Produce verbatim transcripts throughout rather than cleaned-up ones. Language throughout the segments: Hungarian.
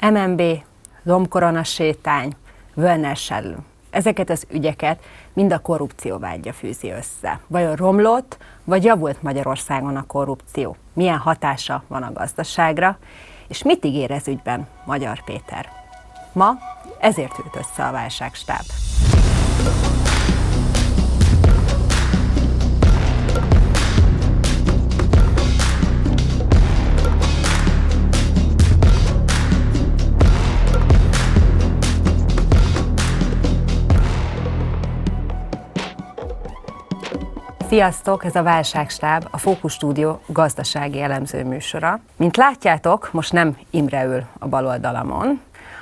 em en bé, lombkorona sétány, Völner Schadl. Ezeket az ügyeket mind a korrupció vágya fűzi össze. Vajon romlott, vagy javult Magyarországon a korrupció? Milyen hatása van a gazdaságra? És mit ígér ez ügyben Magyar Péter? Ma ezért ült össze a válságstáb. Sziasztok, ez a Válságstáb, a Fókusz Stúdió gazdasági elemző műsora. Mint látjátok, most nem Imre ül a bal oldalamon,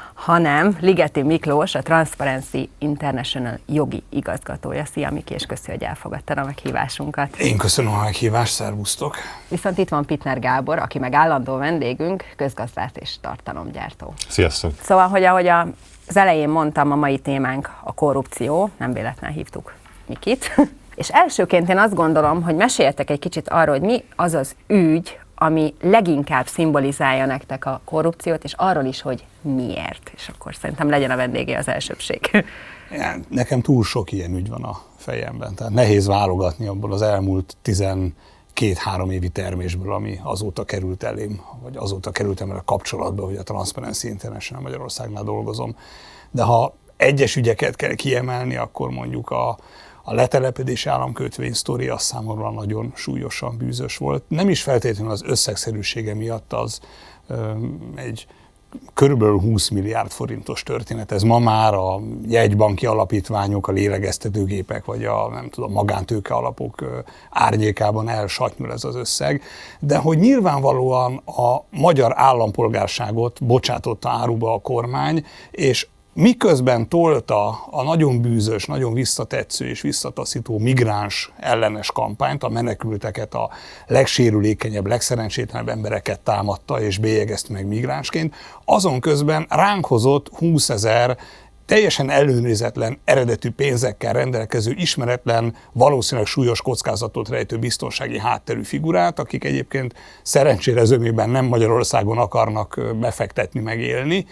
hanem Ligeti Miklós, a Transparency International jogi igazgatója. Szia Miki, és köszi, hogy elfogadtad a meghívásunkat. Én köszönöm a meghívást, szervusztok! Viszont itt van Pittner Gábor, aki meg állandó vendégünk, közgazdász és tartalomgyártó. Sziasztok! Szóval, hogy ahogy az elején mondtam, a mai témánk a korrupció, nem véletlen hívtuk Mikit. És elsőként én azt gondolom, hogy meséljetek egy kicsit arról, hogy mi az az ügy, ami leginkább szimbolizálja nektek a korrupciót, és arról is, hogy miért. És akkor szerintem legyen a vendégé az elsőbség. Nekem túl sok ilyen ügy van a fejemben, tehát nehéz válogatni abból az elmúlt tizenkét-három évi termésből, ami azóta került elém, vagy azóta kerültem el a kapcsolatba, hogy a Transparency International Magyarországnál dolgozom. De ha egyes ügyeket kell kiemelni, akkor mondjuk a A letelepedési államkötvény sztori az számomra nagyon súlyosan bűzös volt. Nem is feltétlenül az összegszerűsége miatt, az ö, egy körülbelül húsz milliárd forintos történet. Ez ma már a jegybanki alapítványok, a lélegeztetőgépek, vagy a nem tudom, magántőke alapok ö, árnyékában elsatnyul ez az összeg. De hogy nyilvánvalóan a magyar állampolgárságot bocsátotta áruba a kormány, és miközben tolta a nagyon bűzös, nagyon visszatetsző és visszataszító migráns ellenes kampányt, a menekülteket, a legsérülékenyebb, legszerencsétlenebb embereket támadta és bélyegezte meg migránsként, azon közben ránk hozott húszezer teljesen ellenőrizetlen eredetű pénzekkel rendelkező, ismeretlen, valószínűleg súlyos kockázatot rejtő biztonsági hátterű figurát, akik egyébként szerencsére zömében nem Magyarországon akarnak befektetni, megélni,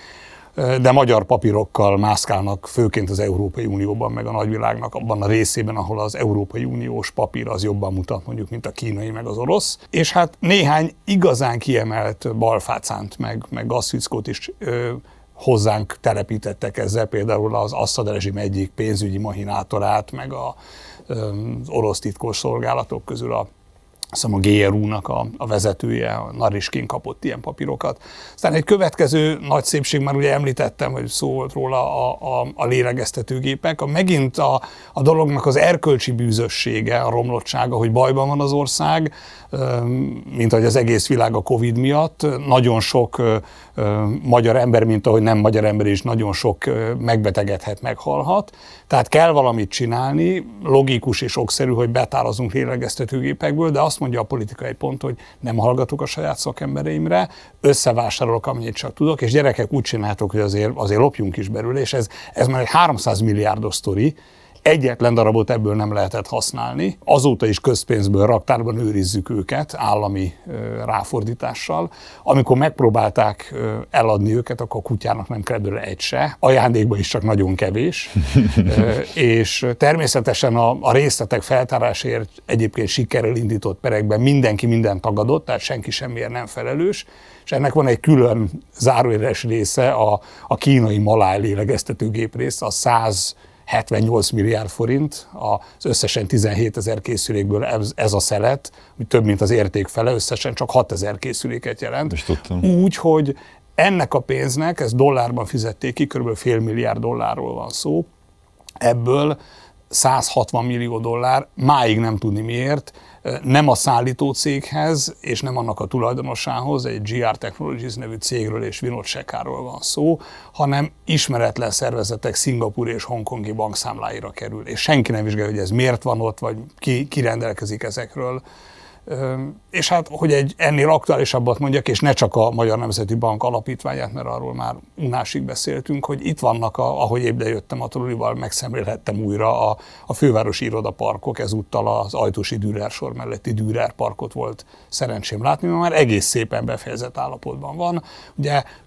de magyar papírokkal mászkálnak főként az Európai Unióban, meg a nagyvilágnak abban a részében, ahol az Európai Uniós papír az jobban mutat mondjuk, mint a kínai, meg az orosz. És hát néhány igazán kiemelt balfácánt, meg, meg gazfickót is ö, hozzánk telepítettek ezzel, például az Assad rezsim egyik pénzügyi mahinátorát, meg a, ö, az orosz titkos szolgálatok közül a Szóval a gé er u-nak a, a vezetője, a Nariskin kapott ilyen papírokat. Aztán egy következő nagy szépség, már ugye említettem, hogy szó volt róla a, a, a lélegeztetőgépek. A, megint a, a dolognak az erkölcsi bűzössége, a romlottsága, hogy bajban van az ország, mint ahogy az egész világ a Covid miatt. Nagyon sok magyar ember, mint ahogy nem magyar ember is, nagyon sok megbetegedhet, meghalhat. Tehát kell valamit csinálni, logikus és okszerű, hogy betározunk lélegeztetőgépekből, de azt mondja a politikai pont, hogy nem hallgatok a saját szakembereimre, összevásárolok, amennyit csak tudok, és gyerekek, úgy csináltok, hogy azért, azért lopjunk is belőle, és ez, ez már egy háromszáz milliárdos sztori. Egyetlen darabot ebből nem lehetett használni. Azóta is közpénzből raktárban őrizzük őket állami ö, ráfordítással. Amikor megpróbálták ö, eladni őket, akkor a kutyának nem kell belőle egy se. Ajándékban is csak nagyon kevés. ö, és természetesen a, a részletek feltárásáért egyébként sikerrel indított perekben mindenki mindent tagadott, tehát senki semmiért nem felelős. És ennek van egy külön zárójeles része, a, a kínai maláj lélegeztetőgép része, a száz hetvennyolc milliárd forint, az összesen tizenhétezer készülékből ez, ez a szelet, több mint az érték fele, összesen csak hatezer készüléket jelent. Úgy, hogy ennek a pénznek, ezt dollárban fizették ki, kb. Fél milliárd dollárról van szó, ebből száz hatvan millió dollár, máig nem tudni miért, nem a szállító céghez, és nem annak a tulajdonosához, egy gé er Technologies nevű cégről és Vinod Shekhar-ról van szó, hanem ismeretlen szervezetek szingapúri és hongkongi bankszámláira kerül. És senki nem vizsgálja, hogy ez miért van ott, vagy ki, ki rendelkezik ezekről. És hát, hogy egy ennél aktuálisabbat mondjak, és ne csak a Magyar Nemzeti Bank alapítványát, mert arról már unásig beszéltünk, hogy itt vannak, a, ahogy épp jöttem a trollival, megszemlélhettem újra a, a fővárosi irodaparkok, ezúttal az Ajtósi Dürer sor melletti Dürer parkot volt szerencsém látni, mert már egész szépen befejezett állapotban van. Ugye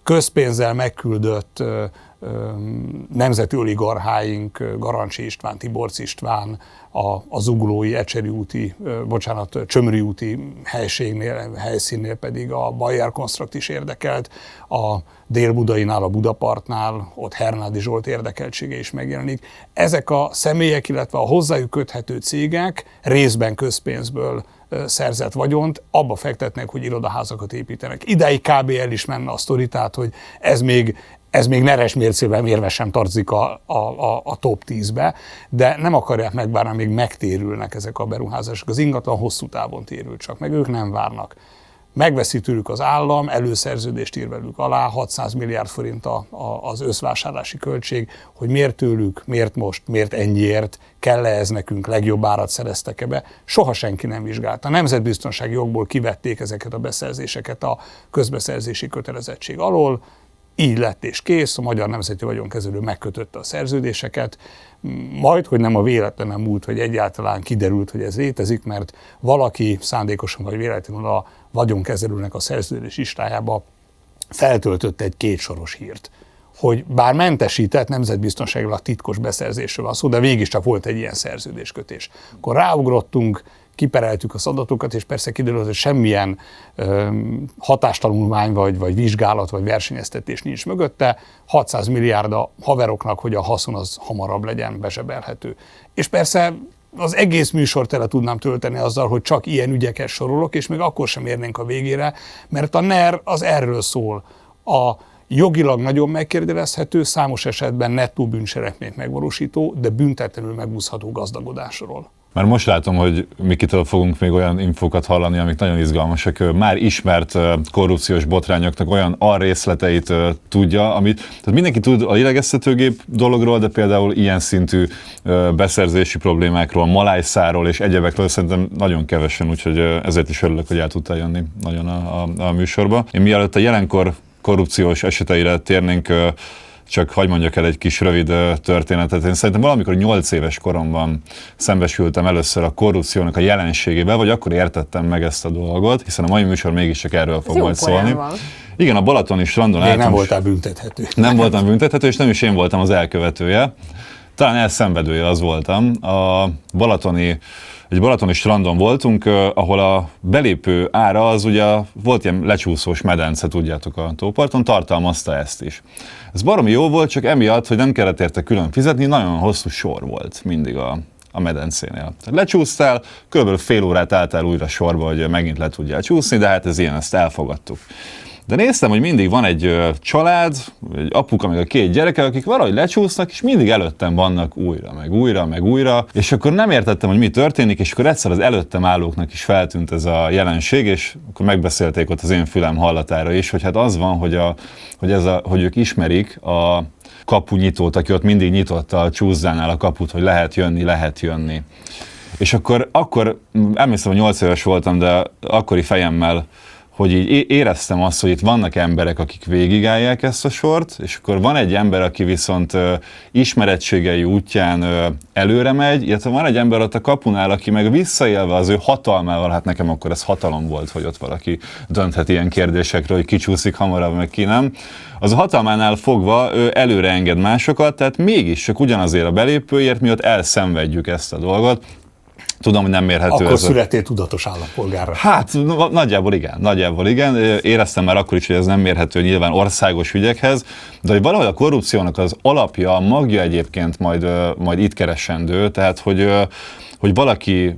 közpénzzel megküldött ö, ö, nemzeti oligarcháink, Garancsi István, Tiborcz István, a, a Zuglói, Ecseri úti, ö, bocsánat, Csömöri úti helységnél, helyszínnél pedig a Bayer Construct is érdekelt, a Dél-Budainál, a Budapartnál, ott Hernádi Zsolt érdekeltsége is megjelenik. Ezek a személyek, illetve a hozzájuk köthető cégek részben közpénzből szerzett vagyont abba fektetnek, hogy irodaházakat építenek. Ideig kb. El is menne a sztori, tehát, hogy ez még, ez még neres mércével mérve sem tartozik a, a, a, a top tízbe, de nem akarják megvárni, amíg megtérülnek ezek a beruházások. Az ingatlan hosszú távon térül csak, meg ők nem várnak. Megveszi tőlük az állam, előszerződést ír velük alá, hatszáz milliárd forint a, a, az összvásárlási költség, hogy miért tőlük, miért most, miért ennyiért, kell-e ez nekünk, legjobb árat szereztek-e be, soha senki nem vizsgálta. A nemzetbiztonsági jogból kivették ezeket a beszerzéseket a közbeszerzési kötelezettség alól, így lett és kész, a Magyar Nemzeti Vagyonkezelő megkötötte a szerződéseket, majd, hogy nem a véletlenem múlt, hogy egyáltalán kiderült, hogy ez létezik, mert valaki szándékosan vagy véletlenül a vagyonkezelőnek a szerződés listájába feltöltött egy kétsoros hírt, hogy bár mentesített nemzetbiztonságilag titkos beszerzésről van szó, de végig csak volt egy ilyen szerződéskötés. Akkor ráugrottunk, kipereltük az adatokat, és persze kiderült, hogy semmilyen ö, hatástanulmány, vagy, vagy vizsgálat, vagy versenyeztetés nincs mögötte, hatszáz milliárd a haveroknak, hogy a haszon az hamarabb legyen bezsebelhető. És persze az egész műsort tele tudnám tölteni azzal, hogy csak ilyen ügyeket sorolok, és még akkor sem érnénk a végére, mert a NER az erről szól. A jogilag nagyon megkérdezhető, számos esetben nettó bűncselekményt megvalósító, de büntetlenül megúszható gazdagodásról. Már most látom, hogy Mikitől fogunk még olyan infókat hallani, amik nagyon izgalmasak. Már ismert korrupciós botrányoknak olyan alrészleteit tudja, amit tehát mindenki tud a lélegeztetőgép dologról, de például ilyen szintű beszerzési problémákról, malájszáról és egyebekről szerintem nagyon kevesen, úgyhogy ezért is örülök, hogy el tudtál jönni nagyon a, a, a műsorba. Én mielőtt a jelenkor korrupciós eseteire térnénk, csak hagy mondjak el egy kis rövid történetet. Én szerintem valamikor nyolc éves koromban szembesültem először a korrupciónak a jelenségével, vagy akkor értettem meg ezt a dolgot, hiszen a mai műsor mégiscsak erről fog majd szólni. Van. Igen, a balatoni strandon álltam. nem voltál büntethető. Nem voltam büntethető, és nem is én voltam az elkövetője. Talán elszenvedője az voltam. A balatoni Egy balatoni strandon voltunk, ahol a belépő ára az ugye volt ilyen lecsúszós medence, tudjátok, a tóparton, tartalmazta ezt is. Ez baromi jó volt, csak emiatt, hogy nem kellett érte külön fizetni, nagyon hosszú sor volt mindig a, a medencénél. Lecsúsztál, kb. Fél órát álltál újra sorba, hogy megint le tudjál csúszni, de hát ez ilyen, ezt elfogadtuk. De néztem, hogy mindig van egy ö, család, egy apuka, meg a két gyereke, akik valahogy lecsúsznak, és mindig előttem vannak újra, meg újra, meg újra, és akkor nem értettem, hogy mi történik, és akkor egyszer az előttem állóknak is feltűnt ez a jelenség, és akkor megbeszélték ott az én fülem hallatára is, hogy hát az van, hogy, a, hogy, ez a, hogy ők ismerik a kapunyitót, aki ott mindig nyitotta a csúszánál a kaput, hogy lehet jönni, lehet jönni. És akkor, akkor emlékszem, hogy nyolc éves voltam, de akkori fejemmel, hogy így éreztem azt, hogy itt vannak emberek, akik végigállják ezt a sort, és akkor van egy ember, aki viszont uh, ismerettségei útján uh, előre megy, illetve van egy ember ott a kapunál, aki meg visszaélve az ő hatalmával, hát nekem akkor ez hatalom volt, hogy ott valaki dönthet ilyen kérdésekről, hogy ki csúszik hamarabb, meg ki nem. Az a hatalmánál fogva ő előre enged másokat, tehát mégis csak ugyanazért a belépőért, mi ott elszenvedjük ezt a dolgot. Tudom, hogy nem mérhető. Akkor ez születél a... tudatos állampolgárra. Hát nagyjából igen, nagyjából igen. Éreztem már akkor is, hogy ez nem mérhető nyilván országos ügyekhez, de hogy valahogy a korrupciónak az alapja, a magja egyébként majd, majd itt keresendő, tehát hogy, hogy valaki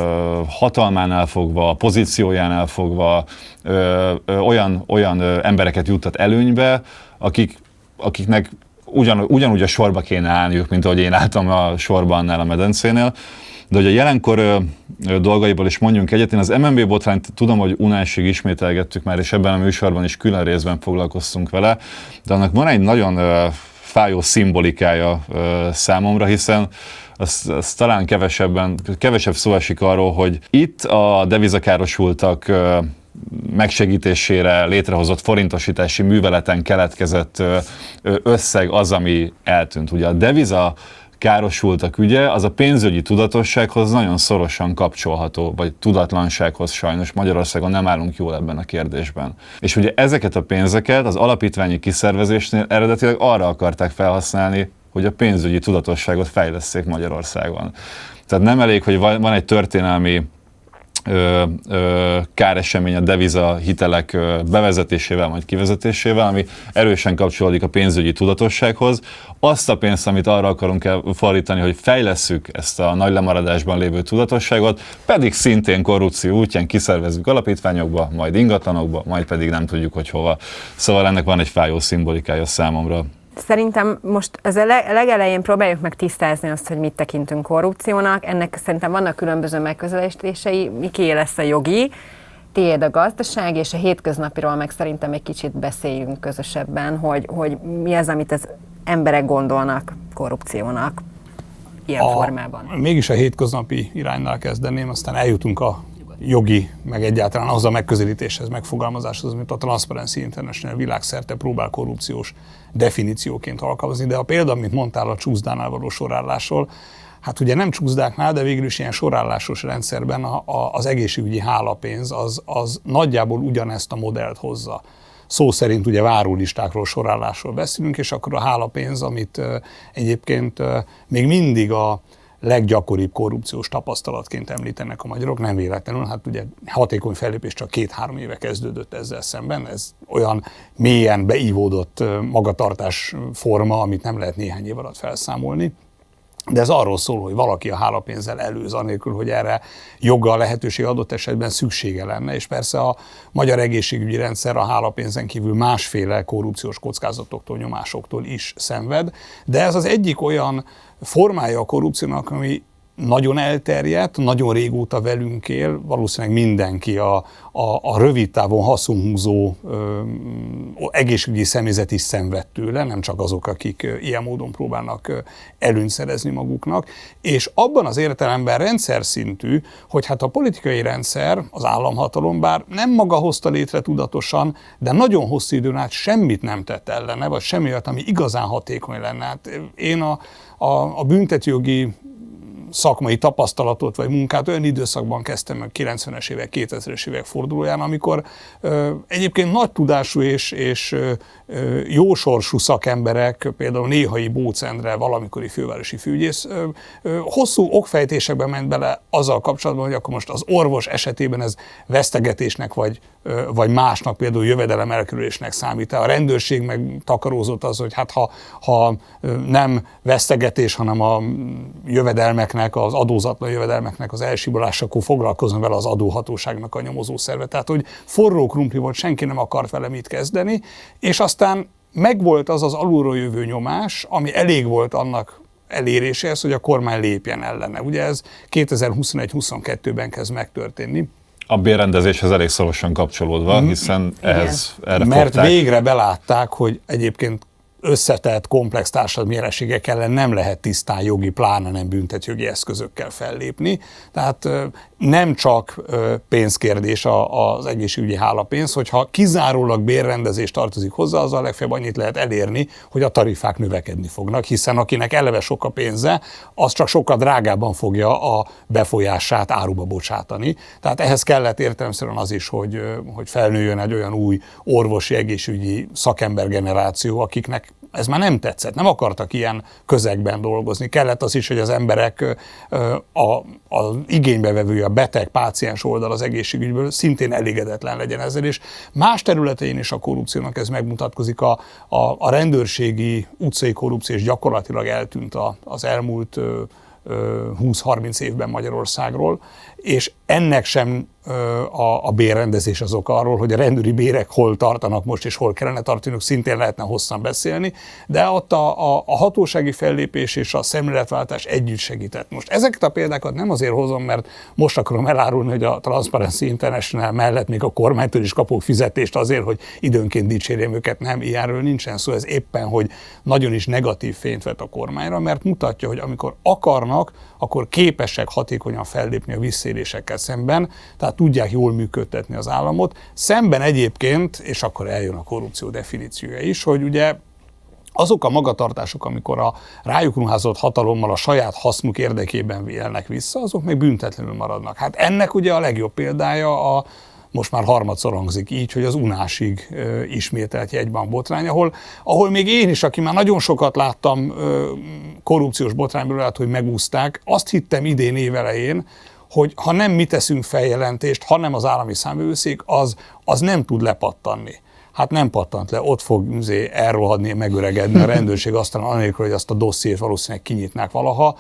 hatalmánál fogva, pozíciójánál fogva olyan, olyan embereket juttat előnybe, akik, akiknek ugyan, ugyanúgy a sorba kéne állniuk, mint ahogy én álltam a sorba annál a medencénél. De hogy a jelenkor ö, ö, dolgaiból is mondjunk egyet, én az em en bé botrányt tudom, hogy unásig ismételgettük már, és ebben a műsorban is külön részben foglalkoztunk vele, de annak van egy nagyon ö, fájó szimbolikája ö, számomra, hiszen az, az talán kevesebben, kevesebb szó esik arról, hogy itt a devizakárosultak ö, megsegítésére létrehozott forintosítási műveleten keletkezett ö, összeg az, ami eltűnt. Ugye a deviza károsultak ügye, az a pénzügyi tudatossághoz nagyon szorosan kapcsolható, vagy tudatlansághoz sajnos. Magyarországon nem állunk jól ebben a kérdésben. És ugye ezeket a pénzeket az alapítványi kiszervezésnél eredetileg arra akarták felhasználni, hogy a pénzügyi tudatosságot fejlesszék Magyarországon. Tehát nem elég, hogy van egy történelmi Ö, ö, káresemény a deviza hitelek ö, bevezetésével, majd kivezetésével, ami erősen kapcsolódik a pénzügyi tudatossághoz. Azt a pénzt, amit arra akarunk fordítani, hogy fejlesszük ezt a nagy lemaradásban lévő tudatosságot, pedig szintén korrupció útján kiszervezzük alapítványokba, majd ingatlanokba, majd pedig nem tudjuk, hogy hova. Szóval ennek van egy fájó szimbolikája számomra. Szerintem most az a legelején próbáljuk meg tisztázni azt, hogy mit tekintünk korrupciónak. Ennek szerintem vannak különböző megközelítései, miké lesz a jogi, tiéd a gazdaság, és a hétköznapiról meg szerintem egy kicsit beszéljünk közösebben, hogy, hogy mi az, amit az emberek gondolnak korrupciónak ilyen a, formában. Mégis a hétköznapi iránynál kezdeném, aztán eljutunk a jogi, meg egyáltalán az a megközelítéshez, megfogalmazáshoz, amit a Transparency International világszerte próbál korrupciós definícióként alkalmazni, de a példa, amit mondtál a csúszdánál való sorállásról, hát ugye nem csúszdáknál, de végül is ilyen sorállásos rendszerben a, a, az egészségügyi hálapénz az, az nagyjából ugyanezt a modellt hozza. Szó szerint ugye várólistákról, sorállásról beszélünk, és akkor a hálapénz, amit uh, egyébként uh, még mindig a leggyakoribb korrupciós tapasztalatként említenek a magyarok, nem véletlenül, hát ugye hatékony fellépés csak két-három éve kezdődött ezzel szemben, ez olyan mélyen beívódott magatartás forma, amit nem lehet néhány év alatt felszámolni. De ez arról szól, hogy valaki a hálapénzzel előz, anélkül, hogy erre joga, lehetőség adott esetben szüksége lenne, és persze a magyar egészségügyi rendszer a hálapénzen kívül másféle korrupciós kockázatoktól, nyomásoktól is szenved, de ez az egyik olyan formája a korrupciónak, ami nagyon elterjedt, nagyon régóta velünk él, valószínűleg mindenki a, a, a rövid távon haszonhúzó ö, egészségügyi személyzet is szenved tőle, nem csak azok, akik ö, ilyen módon próbálnak ö, előnyt szerezni maguknak, és abban az értelemben rendszer szintű, hogy hát a politikai rendszer, az államhatalom, bár nem maga hozta létre tudatosan, de nagyon hosszú időn át semmit nem tett ellene, vagy semmi olyat, ami igazán hatékony lenne. Hát én a, a, a büntetőjogi szakmai tapasztalatot vagy munkát olyan időszakban kezdtem meg kilencvenes évek, kétezres évek fordulóján, amikor ö, egyébként nagy tudású és, és ö, jósorsú szakemberek, például Néhai Bóc Endre, valamikori fővárosi főügyész, ö, ö, hosszú okfejtésekbe ment bele azzal kapcsolatban, hogy akkor most az orvos esetében ez vesztegetésnek vagy, ö, vagy másnak, például jövedelem elkerülésnek számít. A rendőrség meg takarózott az, hogy hát ha, ha nem vesztegetés, hanem a jövedelmek, az adózatlan jövedelmeknek az elsibolásakor foglalkozni vele az adóhatóságnak a nyomozószerve. Tehát, hogy forró krumpli volt, senki nem akart vele mit kezdeni, és aztán megvolt az az alulról jövő nyomás, ami elég volt annak eléréséhez, hogy a kormány lépjen ellene. Ugye ez kétezer-huszonegy-huszonkettőben kezd megtörténni. A bérrendezéshez elég szorosan kapcsolódva, hiszen ehhez erre Mert fogták. végre belátták, hogy egyébként összetett, komplex társadalmi jelenségek ellen nem lehet tisztán jogi, pláne nem büntetőjogi eszközökkel fellépni. Tehát nem csak pénzkérdés az egészségügyi hálapénz, hogyha kizárólag bérrendezés tartozik hozzá, azzal legfeljebb annyit lehet elérni, hogy a tarifák növekedni fognak, hiszen akinek eleve sok a pénze, az csak sokkal drágábban fogja a befolyását áruba bocsátani. Tehát ehhez kellett értelemszerűen az is, hogy, hogy felnőjön egy olyan új orvosi egészségügyi szakembergeneráció, akiknek ez már nem tetszett, nem akartak ilyen közegben dolgozni. Kellett az is, hogy az emberek az igénybevevője, a beteg, páciens oldal az egészségügyből szintén elégedetlen legyen ezzel, és más területein is a korrupciónak ez megmutatkozik. A, a, a rendőrségi utcai korrupció is gyakorlatilag eltűnt az elmúlt húsz-harminc évben Magyarországról, és ennek sem a, a bérrendezés az oka arról, hogy a rendőri bérek hol tartanak most és hol kellene tartaniuk, szintén lehetne hosszan beszélni, de ott a, a, a hatósági fellépés és a szemléletváltás együtt segített. Most ezeket a példákat nem azért hozom, mert most akarom elárulni, hogy a Transparency International mellett még a kormánytól is kapok fizetést azért, hogy időnként dicsérjem őket, nem, ilyenről nincsen szó, ez éppen, hogy nagyon is negatív fényt vet a kormányra, mert mutatja, hogy amikor akarnak, akkor képesek hatékonyan fellépni a visszaélésekkel szemben, tehát tudják jól működtetni az államot. Szemben egyébként, és akkor eljön a korrupció definíciója is, hogy ugye azok a magatartások, amikor a rájuk ruházott hatalommal a saját hasznuk érdekében élnek vissza, azok még büntetlenül maradnak. Hát ennek ugye a legjobb példája a most már harmadszor hangzik így, hogy az Unásig ö, ismételt jegybank botrány, ahol, ahol még én is, aki már nagyon sokat láttam ö, korrupciós botrányból, lehet, hogy megúszták, azt hittem idén évelején, hogy ha nem mi teszünk feljelentést, hanem az állami számvevőszék, az, az nem tud lepattanni. Hát nem pattant le, ott fog elrohadni, megöregedni a rendőrség, aztán anélkül, hogy azt a dossziét valószínűleg kinyitnák valaha.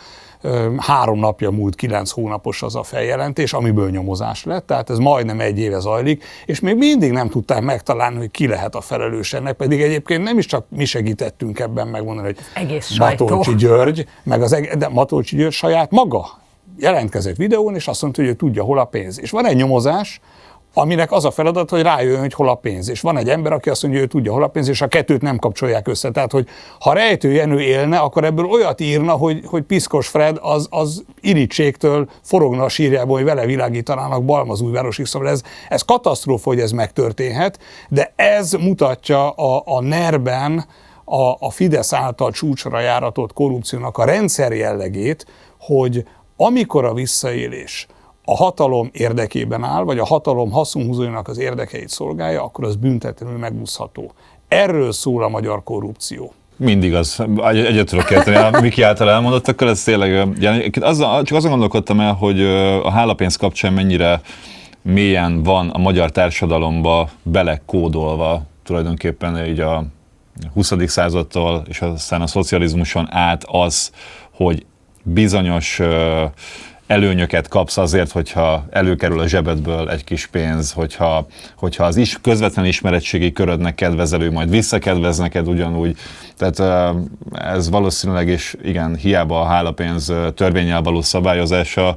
Három napja múlt, kilenc hónapos az a feljelentés, amiből nyomozás lett, tehát ez majdnem egy éve zajlik, és még mindig nem tudták megtalálni, hogy ki lehet a felelős ennek, pedig egyébként nem is csak mi segítettünk ebben megmondani, hogy egész Matolcsy György, meg az eg- de Matolcsy György saját maga jelentkezett videón, és azt mondta, hogy ő tudja, hol a pénz. És van egy nyomozás, aminek az a feladat, hogy rájöjjön, hogy hol a pénz. És van egy ember, aki azt mondja, hogy ő tudja, hol a pénz, és a kettőt nem kapcsolják össze. Tehát, hogy ha Rejtő Jenő élne, akkor ebből olyat írna, hogy, hogy Piszkos Fred az, az irítségtől forogna a sírjából, hogy vele világítanának Balmazújvárosig. Szóval ez, ez katasztrófa, hogy ez megtörténhet, de ez mutatja a, a nerben a, a Fidesz által csúcsra járatott korrupciónak a rendszer jellegét, hogy amikor a visszaélés a hatalom érdekében áll, vagy a hatalom haszonhúzóinak az érdekeit szolgálja, akkor az büntetlenül megúszható. Erről szól a magyar korrupció. Mindig az. Egyet tudok érteni a Miki által elmondottakkal, ez tényleg, azzal, csak azon gondolkodtam el, hogy a hálapénz kapcsán mennyire mélyen van a magyar társadalomba belekódolva tulajdonképpen így a huszadik századtól és aztán a szocializmuson át az, hogy bizonyos előnyöket kapsz azért, hogyha előkerül a zsebedből egy kis pénz, hogyha, hogyha az is közvetlen ismeretségi körödnek kedvezelő, majd visszakedvez neked ugyanúgy. Tehát ez valószínűleg is, igen, hiába a hálapénz törvénnyel való szabályozása,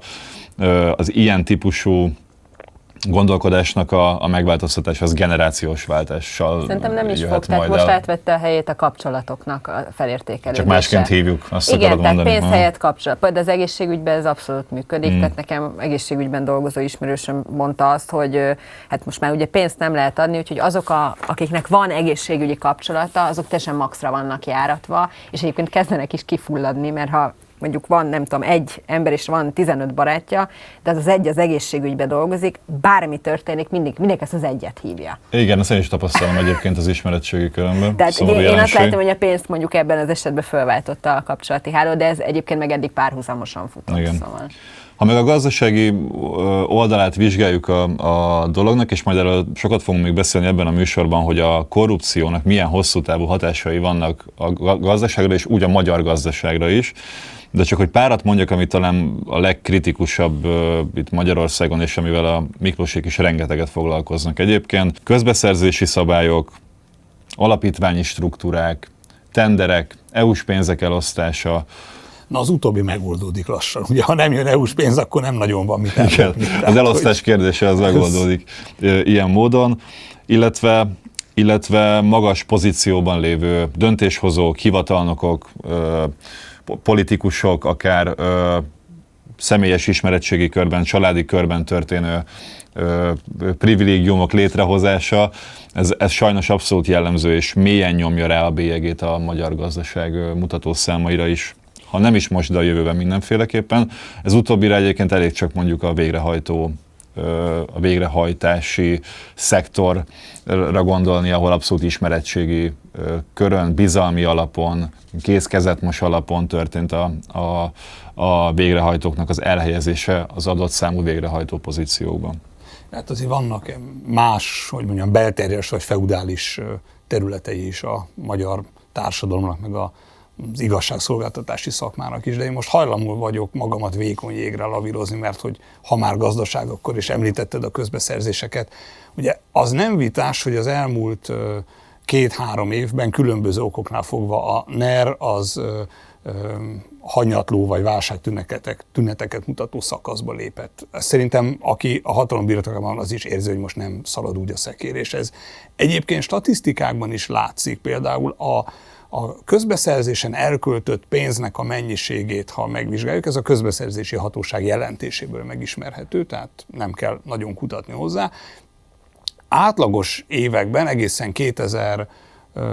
az ilyen típusú gondolkodásnak a, a megváltoztatás az generációs váltással. Szerintem nem is fog, tehát most el. átvette a helyét a kapcsolatoknak a felértékelődése. Csak másként hívjuk, azt igen, akarod tehát mondani. pénz helyett kapcsolat. Például az egészségügyben ez abszolút működik, Hmm. tehát nekem egészségügyben dolgozó ismerősöm mondta azt, hogy hát most már ugye pénzt nem lehet adni, úgyhogy azok, a, akiknek van egészségügyi kapcsolata, azok teljesen maxra vannak járatva, és egyébként kezdenek is kifulladni, mert ha mondjuk van, nem tudom, egy ember és van tizenöt barátja, de az az egy az egészségügyben dolgozik, bármi történik, mindig, mindig ezt az egyet hívja. Igen, ezt én is tapasztalom egyébként az ismeretségi körömben. Tehát Szomorú én, én azt jelenség. látom, hogy a pénzt mondjuk ebben az esetben fölváltotta a kapcsolati háló, de ez egyébként meg eddig párhuzamosan futott. Igen. Szóval. Ha meg a gazdasági oldalát vizsgáljuk a, a dolognak, és majd erről sokat fogunk még beszélni ebben a műsorban, hogy a korrupciónak milyen hosszú távú hatásai vannak a gazdaságra, és úgy a magyar gazdaságra is, de csak hogy párat mondjak, ami talán a legkritikusabb uh, itt Magyarországon, és amivel a Miklósék is rengeteget foglalkoznak egyébként. Közbeszerzési szabályok, alapítványi struktúrák, tenderek, é u-s pénzek elosztása. Na az utóbbi megoldódik lassan. Ugye, ha nem jön é u-s pénz, akkor nem nagyon van mit elmondani. Az elosztás hogy... kérdése az megoldódik ez... ilyen módon, illetve, illetve magas pozícióban lévő döntéshozók, hivatalnokok, ö, politikusok, akár ö, személyes ismeretségi körben, családi körben történő ö, privilégiumok létrehozása, ez, ez sajnos abszolút jellemző, és mélyen nyomja rá a bélyegét a magyar gazdaság mutatószámaira is. Ha nem is most, de a jövőben mindenféleképpen. Ez utóbbira egyébként elég csak mondjuk a végrehajtó, a végrehajtási szektorra gondolni, ahol abszolút ismeretségi körön, bizalmi alapon, kézkezetmos alapon történt a, a, a végrehajtóknak az elhelyezése az adott számú végrehajtó pozíciókban. Hát azért vannak más, hogy mondjam, belterjes vagy feudális területei is a magyar társadalomnak, meg a az igazságszolgáltatási szakmának is, de én most hajlamú vagyok magamat vékony jégre lavírozni, mert hogy ha már gazdaság, akkor is említetted a közbeszerzéseket. Ugye az nem vitás, hogy az elmúlt két-három évben különböző okoknál fogva a NER az ö, ö, hanyatló vagy válságtüneteket tüneteket mutató szakaszba lépett. Szerintem aki a hatalom birtokában, az is érzi, hogy most nem szalad úgy a szekér, és ez egyébként statisztikákban is látszik, például a A közbeszerzésen elköltött pénznek a mennyiségét, ha megvizsgáljuk, ez a közbeszerzési hatóság jelentéséből megismerhető, tehát nem kell nagyon kutatni hozzá. Átlagos években egészen kétezer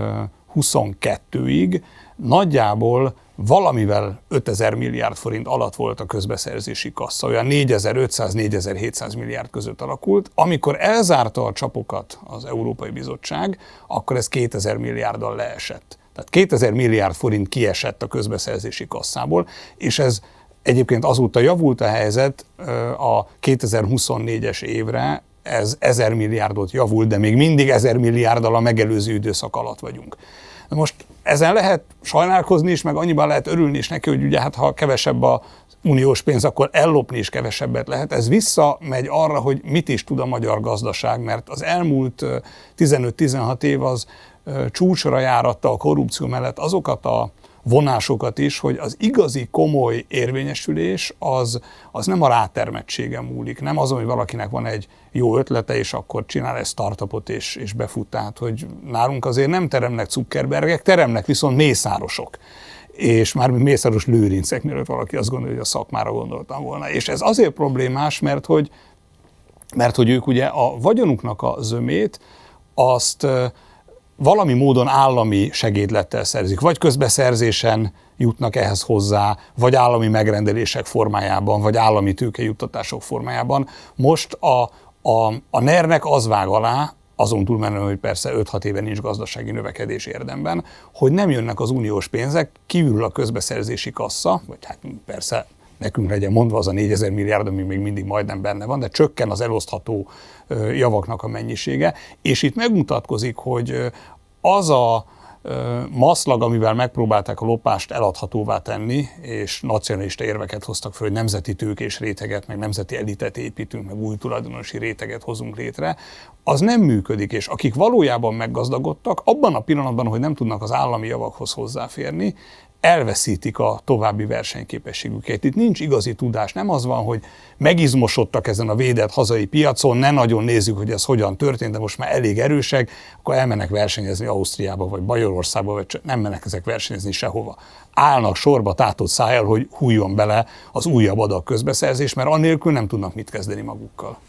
huszonkettőig nagyjából valamivel ötezer milliárd forint alatt volt a közbeszerzési kassa, olyan négyezer-ötszáz-négyezer-hétszáz milliárd között alakult. Amikor elzárta a csapokat az Európai Bizottság, akkor ez kétezer milliárddal leesett. Tehát kétezer milliárd forint kiesett a közbeszerzési kasszából, és ez egyébként azóta javult a helyzet, a kétezer-huszonnégyes évre ez ezer milliárdot javult, de még mindig ezer milliárddal a megelőző időszak alatt vagyunk. De most ezen lehet sajnálkozni is, meg annyiban lehet örülni is neki, hogy ugye hát ha kevesebb az uniós pénz, akkor ellopni is kevesebbet lehet. Ez visszamegy arra, hogy mit is tud a magyar gazdaság, mert az elmúlt tizenöt-tizenhat év az csúcsra járatta a korrupció mellett azokat a vonásokat is, hogy az igazi komoly érvényesülés az, az nem a rátermettségen múlik, nem azon, hogy valakinek van egy jó ötlete, és akkor csinál egy startupot és, és befut. Tehát, hogy nálunk azért nem teremnek Zuckerbergek, teremnek viszont mészárosok. És már mészáros lőrincek, mielőtt valaki azt gondolja, hogy a szakmára gondoltam volna. És ez azért problémás, mert hogy, mert hogy ők ugye a vagyonuknak a zömét azt valami módon állami segédlettel szerzik, vagy közbeszerzésen jutnak ehhez hozzá, vagy állami megrendelések formájában, vagy állami tőkejuttatások formájában. Most a, a, a NER-nek az vág alá, azon túlmenően, hogy persze öt-hat éve nincs gazdasági növekedés érdemben, hogy nem jönnek az uniós pénzek, kiürül a közbeszerzési kassa, vagy hát persze nekünk legyen mondva az a négyezer milliárd, ami még mindig majdnem benne van, de csökken az elosztható javaknak a mennyisége, és itt megmutatkozik, hogy az a maszlag, amivel megpróbálták a lopást eladhatóvá tenni, és nacionalista érveket hoztak fel, hogy nemzeti tőkés réteget, meg nemzeti elitet építünk, meg új tulajdonosi réteget hozunk létre, az nem működik, és akik valójában meggazdagodtak, abban a pillanatban, hogy nem tudnak az állami javakhoz hozzáférni, elveszítik a további versenyképességüket. Itt nincs igazi tudás, nem az van, hogy megizmosodtak ezen a védett hazai piacon, ne nagyon nézzük, hogy ez hogyan történt, de most már elég erősek, akkor elmennek versenyezni Ausztriába, vagy Bajorországba, vagy nem mennek ezek versenyezni sehova. Állnak sorba tátott szájjal, hogy hújjon bele az újabb adag közbeszerzés, mert annélkül nem tudnak mit kezdeni magukkal.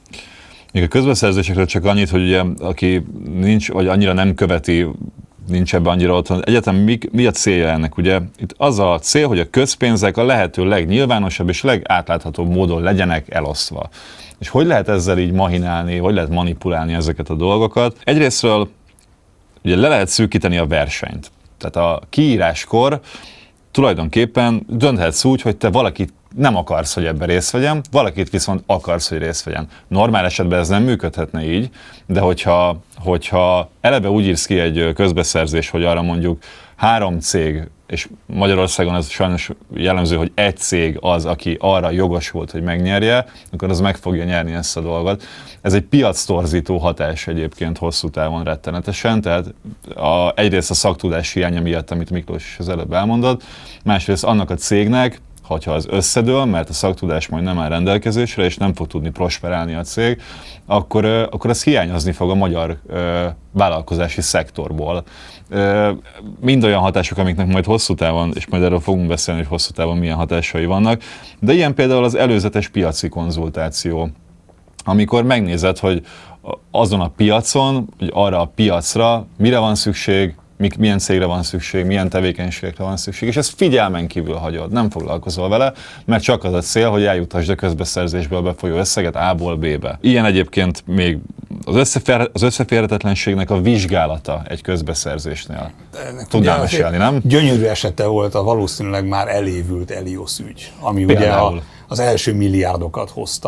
Még a közbeszerzésekről csak annyit, hogy ugye, aki nincs, vagy annyira nem követi, nincs ebben annyira otthon. Egyetem mi, mi a célja ennek? Ugye itt az a cél, hogy a közpénzek a lehető legnyilvánosabb és legátláthatóbb módon legyenek elosztva. És hogy lehet ezzel így mahinálni, hogy lehet manipulálni ezeket a dolgokat? Egyrésztről ugye le lehet szűkíteni a versenyt. Tehát a kiíráskor tulajdonképpen dönthetsz úgy, hogy te valakit nem akarsz, hogy ebben részt vegyen, valakit viszont akarsz, hogy részt vegyen. Normál esetben ez nem működhetne így, de hogyha, hogyha eleve úgy írsz ki egy közbeszerzés, hogy arra mondjuk három cég, és Magyarországon ez sajnos jellemző, hogy egy cég az, aki arra jogosult, hogy megnyerje, akkor az meg fogja nyerni ezt a dolgot. Ez egy piactorzító hatás egyébként hosszú távon rettenetesen, tehát a, egyrészt a szaktudás hiánya miatt, amit Miklós is az előbb elmondott, másrészt annak a cégnek, hogyha az összedől, mert a szaktudás majd nem áll rendelkezésre, és nem fog tudni prosperálni a cég, akkor, akkor ez hiányozni fog a magyar ö, vállalkozási szektorból. Ö, mind olyan hatások, amiknek majd hosszú távon, és majd erről fogunk beszélni, hogy hosszú távon milyen hatásai vannak, de ilyen például az előzetes piaci konzultáció, amikor megnézed, hogy azon a piacon, vagy arra a piacra mire van szükség, milyen cégre van szükség, milyen tevékenységre van szükség, és ezt figyelmen kívül hagyod, nem foglalkozol vele, mert csak az a cél, hogy eljutasd a közbeszerzésből befolyó összeget A-ból B-be. Ilyen egyébként még az, összefér, az összeférhetetlenségnek a vizsgálata egy közbeszerzésnél. Tudnám mesélni, nem? Gyönyörű esete volt a valószínűleg már elévült Elios ügy, ami Például. ugye a, az első milliárdokat hozta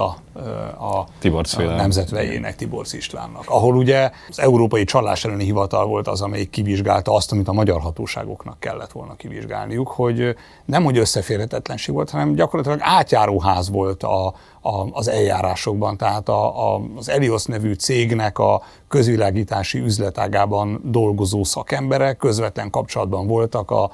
a, a nemzetvejének, Tiborcs Istvánnak. Ahol ugye az Európai Csalás elleni hivatal volt az, amelyik kivizsgálta azt, amit a magyar hatóságoknak kellett volna kivizsgálniuk, hogy nem hogy összeférhetetlenség volt, hanem gyakorlatilag átjáróház volt a, a, az eljárásokban. Tehát a, a, az Elios nevű cégnek a közvilágítási üzletágában dolgozó szakemberek közvetlen kapcsolatban voltak a,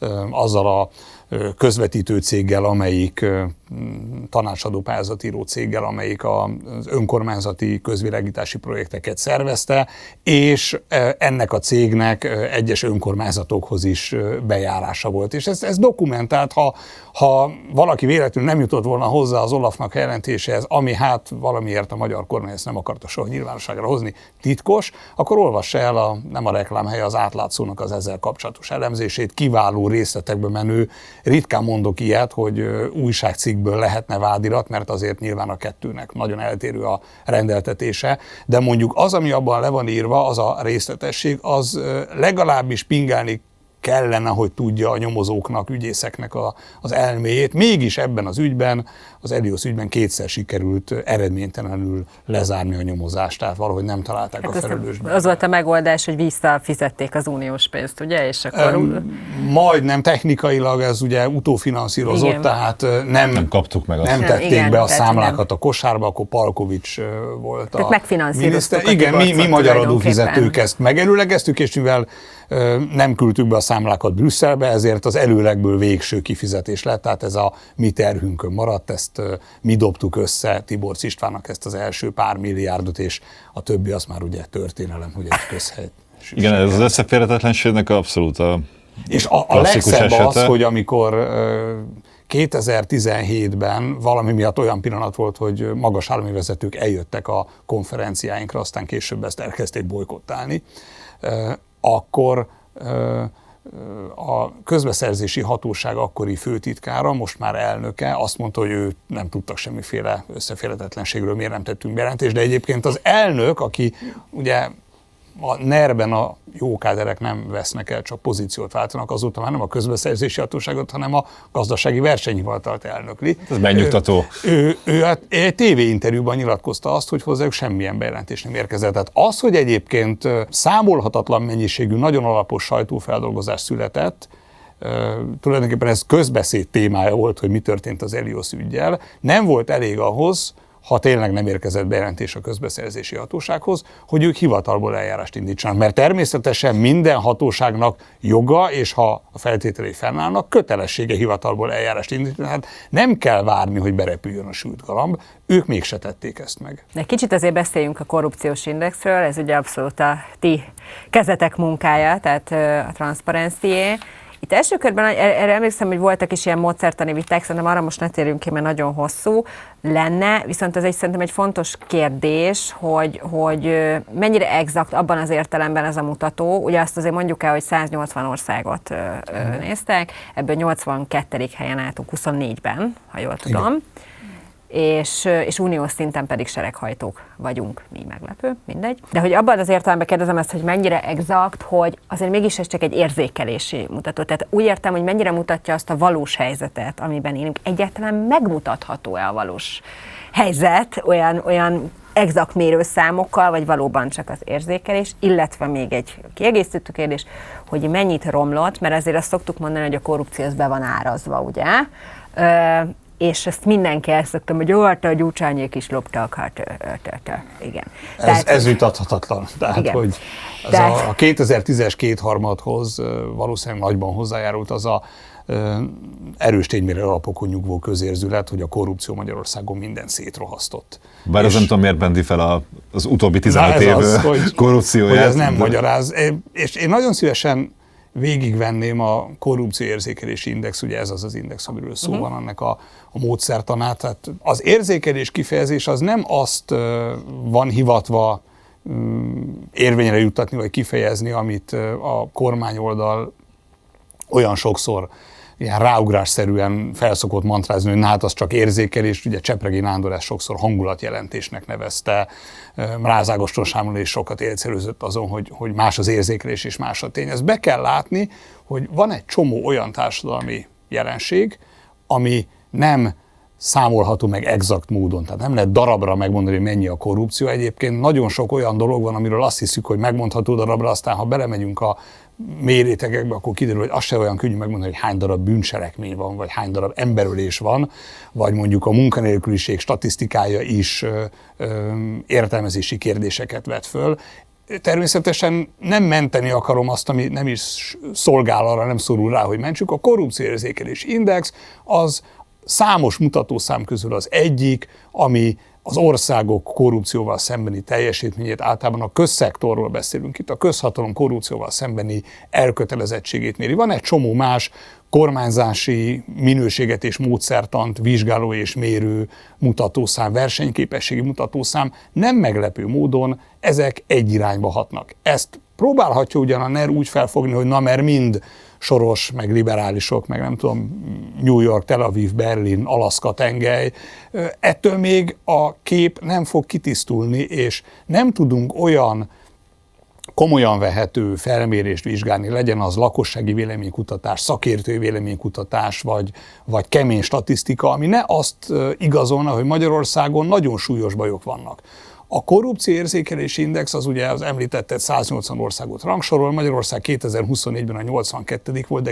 azzal a közvetítő céggel, amelyik tanácsadó pályázatíró céggel, amelyik az önkormányzati közvilágítási projekteket szervezte, és ennek a cégnek egyes önkormányzatokhoz is bejárása volt. És ez, ez dokumentált, ha, ha valaki véletlenül nem jutott volna hozzá az Olafnak a bejelentéséhez, ami hát valamiért a magyar kormány ezt nem akarta soha nyilvánosságra hozni, titkos, akkor olvassa el a, nem a reklámhely, az Átlátszónak az ezzel kapcsolatos elemzését, kiváló részletekbe menő, ritkán mondok ilyet, hogy újságcikkből lehetne vádirat, mert azért nyilván a kettőnek nagyon eltérő a rendeltetése, de mondjuk az, ami abban le van írva, az a részletesség, az legalábbis pingálni kellene, hogy tudja a nyomozóknak, ügyészeknek a, az elméjét. Mégis ebben az ügyben, az Elios ügyben kétszer sikerült eredménytelenül lezárni a nyomozást, tehát valahogy nem találták hát a felelőst. Az volt a megoldás, hogy visszafizették az uniós pénzt, ugye? És akkor... Um, majdnem technikailag ez ugye utófinanszírozott, igen. tehát nem, nem kaptuk meg azt. Nem tették igen, be a számlákat nem. a kosárba, akkor Palkovics volt tehát a megfinanszíroztuk. Igen, mi, mi magyar adófizetők ezt megelőlegeztük, és mivel nem küldtük be a számlákat Brüsszelbe, ezért az előlegből végső kifizetés lett, tehát ez a mi terhünkön maradt, ezt mi dobtuk össze Tiborcs Istvánnak ezt az első pár milliárdot, és a többi az már ugye történelem, hogy egy közhely. Igen, ez az összeférhetetlenségnek abszolút a És a, a legszebb az, hogy amikor kétezer-tizenhétben valami miatt olyan pillanat volt, hogy magas állami vezetők eljöttek a konferenciáinkra, aztán később ezt elkezdték bolykottálni, akkor a közbeszerzési hatóság akkori főtitkára, most már elnöke azt mondta, hogy ő nem tudtak semmiféle összeférhetetlenségről, miért nem tettünk bejelentést, de egyébként az elnök, aki ugye a en e er-ben a jókáderek nem vesznek el, csak pozíciót váltanak, azóta már nem a közbeszerzési hatóságot, hanem a gazdasági versenyhivatalt elnökli. Ez megnyugtató. Ő, ő, ő egy tévéinterjúban nyilatkozta azt, hogy hozzájuk semmilyen bejelentés nem érkezett. Tehát az, hogy egyébként számolhatatlan mennyiségű, nagyon alapos sajtófeldolgozás született, tulajdonképpen ez közbeszéd témája volt, hogy mi történt az Elios üggyel, nem volt elég ahhoz, ha tényleg nem érkezett bejelentés a közbeszerzési hatósághoz, hogy ők hivatalból eljárást indítsanak. Mert természetesen minden hatóságnak joga, és ha a feltételei fennállnak, kötelessége hivatalból eljárást indítani. Hát nem kell várni, hogy berepüljön a sült galamb, ők mégse tették ezt meg. De kicsit azért beszéljünk a korrupciós indexről, ez ugye abszolút a ti kezetek munkája, tehát a transzparencié. Itt első körben erre emlékszem, hogy voltak is ilyen módszertani viták, szerintem arra most ne térjünk ki, mert nagyon hosszú lenne, viszont ez egy, szerintem egy fontos kérdés, hogy, hogy mennyire exakt abban az értelemben ez a mutató. Ugye azt azért mondjuk el, hogy száznyolcvan országot mm. néztek, ebből nyolcvankettedik helyen álltunk huszonnégyben, ha jól tudom. Igen. És, és uniós szinten pedig sereghajtók vagyunk, mi meglepő, mindegy. De hogy abban az értelemben kérdezem ezt, hogy mennyire exakt, hogy azért mégis ez csak egy érzékelési mutató. Tehát úgy értem, hogy mennyire mutatja azt a valós helyzetet, amiben élünk. Egyáltalán megmutatható-e a valós helyzet olyan, olyan exakt mérőszámokkal, vagy valóban csak az érzékelés, illetve még egy kiegészítő kérdés, hogy mennyit romlott, mert azért azt szoktuk mondani, hogy a korrupció az be van árazva, ugye? Ö, és ezt mindenki elszoktam, hogy jó, hát a Gyurcsányék is loptak, hát igen. Ez, Tehát, ez vitathatatlan. Tehát, igen. hogy az Tehát, a kétezer-tízes kétharmadhoz valószínűleg nagyban hozzájárult az a erős ténymérő alapokon nyugvó közérzület, hogy a korrupció Magyarországon minden szétrohasztott. Bár az nem tudom, miért bendi fel a, az utóbbi tizenöt év az, hogy, korrupcióját. Hogy ez nem de... magyaráz. És én nagyon szívesen végigvenném a korrupcióérzékelési index, ugye ez az az index, amiről szó uh-huh. van, annak a, a módszertanát. Tehát az érzékelés kifejezés az nem azt uh, van hivatva um, érvényre juttatni, vagy kifejezni, amit uh, a kormányoldal olyan sokszor ilyen ráugrásszerűen felszokott mantrázni, hogy na hát az csak érzékelés, ugye Csepregi Nándor ezt sokszor hangulatjelentésnek nevezte, Mráz Ágoston Sámuel is sokat élszerűzött azon, hogy, hogy más az érzékelés és más a tény. Ezt be kell látni, hogy van egy csomó olyan társadalmi jelenség, ami nem számolható meg exakt módon, tehát nem lehet darabra megmondani, hogy mennyi a korrupció. Egyébként nagyon sok olyan dolog van, amiről azt hiszük, hogy megmondható darabra, aztán ha belemegyünk a mérétegekbe, akkor kiderül, hogy az se olyan könnyű megmondani, hogy hány darab bűncselekmény van, vagy hány darab emberölés van, vagy mondjuk a munkanélküliség statisztikája is ö, ö, értelmezési kérdéseket vet föl. Természetesen nem menteni akarom azt, ami nem is szolgál arra, nem szorul rá, hogy mentsük. A korrupcióérzékelési index az számos mutatószám közül az egyik, ami az országok korrupcióval szembeni teljesítményét, általában a közszektorról beszélünk itt, a közhatalom korrupcióval szembeni elkötelezettségét méri. Van egy csomó más kormányzási minőséget és módszertant vizsgáló és mérő mutatószám, versenyképességi mutatószám, nem meglepő módon ezek egy irányba hatnak. Ezt próbálhatja ugyan a NER úgy felfogni, hogy na mert mind Soros, meg liberálisok, meg nem tudom, New York, Tel Aviv, Berlin, Alaszka tengely. Ettől még a kép nem fog kitisztulni, és nem tudunk olyan komolyan vehető felmérést vizsgálni, legyen az lakossági véleménykutatás, szakértői véleménykutatás, vagy, vagy kemény statisztika, ami ne azt igazolna, hogy Magyarországon nagyon súlyos bajok vannak. A korrupcióérzékelési index az ugye az említetted száznyolcvan országot rangsorol, Magyarország kétezer-huszonnégyben a nyolcvankettedik volt, de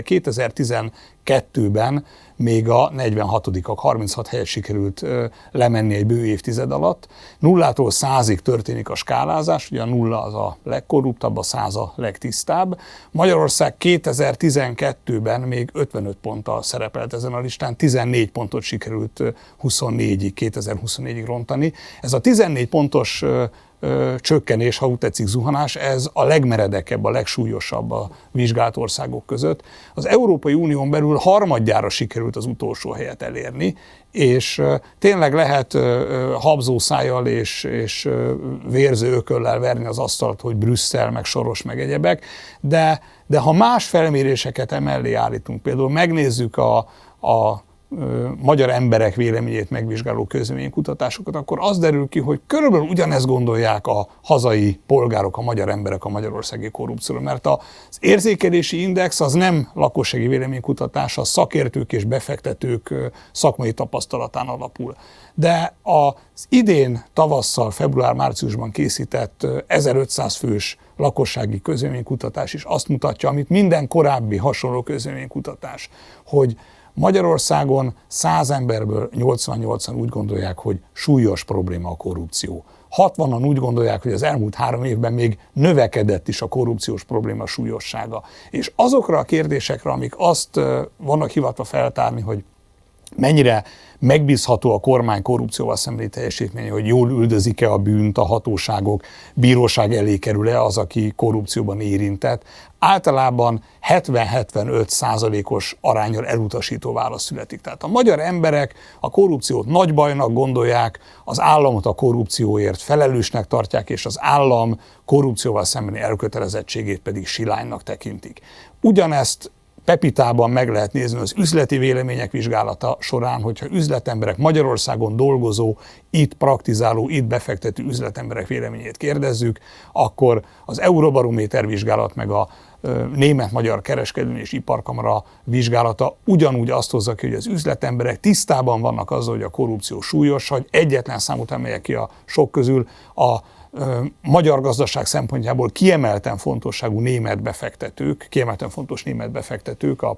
kétezer-tizenkettőben még a negyvenhatodik harminchat helyet sikerült lemenni egy bő évtized alatt. Nullától százig történik a skálázás, ugye a nulla az a legkorruptabb, a száz a legtisztább. Magyarország kétezer-tizenkettőben még ötvenöt ponttal szerepelt ezen a listán, tizennégy pontot sikerült huszonnégyig, kétezer-huszonnégyig rontani. Ez a tizennégy pontos Ö, csökkenés, ha úgy tetszik, zuhanás, ez a legmeredekebb, a legsúlyosabb a vizsgált országok között. Az Európai Unión belül harmadjára sikerült az utolsó helyet elérni, és ö, tényleg lehet ö, habzószájjal és, és ö, vérző ököllel verni az asztalt, hogy Brüsszel, meg Soros, meg egyebek, de, de ha más felméréseket emellé állítunk, például megnézzük a, a magyar emberek véleményét megvizsgáló közvéleménykutatásokat, akkor az derül ki, hogy körülbelül ugyanezt gondolják a hazai polgárok, a magyar emberek a magyarországi korrupcióról, mert az érzékelési index az nem lakossági véleménykutatás, a szakértők és befektetők szakmai tapasztalatán alapul. De az idén tavasszal, február-márciusban készített ezerötszáz fős lakossági közvéleménykutatás is azt mutatja, amit minden korábbi hasonló közvéleménykutatás, hogy Magyarországon száz emberből nyolcvannyolcan úgy gondolják, hogy súlyos probléma a korrupció. hatvanan úgy gondolják, hogy az elmúlt három évben még növekedett is a korrupciós probléma súlyossága. És azokra a kérdésekre, amik azt vannak hivatva feltárni, hogy mennyire megbízható a kormány korrupcióval szembeni teljesítménye, hogy jól üldözik-e a bűnt a hatóságok, bíróság elé kerül-e az, aki korrupcióban érintett. Általában hetven-hetvenöt százalékos aránnyal elutasító válasz születik. Tehát a magyar emberek a korrupciót nagy bajnak gondolják, az államot a korrupcióért felelősnek tartják, és az állam korrupcióval szembeni elkötelezettségét pedig silánynak tekintik. Ugyanezt Pepitában meg lehet nézni az üzleti vélemények vizsgálata során, hogyha üzletemberek, Magyarországon dolgozó, itt praktizáló, itt befektető üzletemberek véleményét kérdezzük, akkor az Euróbarométer vizsgálat meg a Német-Magyar Kereskedelmi és Iparkamara vizsgálata ugyanúgy azt hozza ki, hogy az üzletemberek tisztában vannak azzal, hogy a korrupció súlyos, hogy egyetlen számot emeljek ki a sok közül, a magyar gazdaság szempontjából kiemelten fontosságú német befektetők, kiemelten fontos német befektetők, a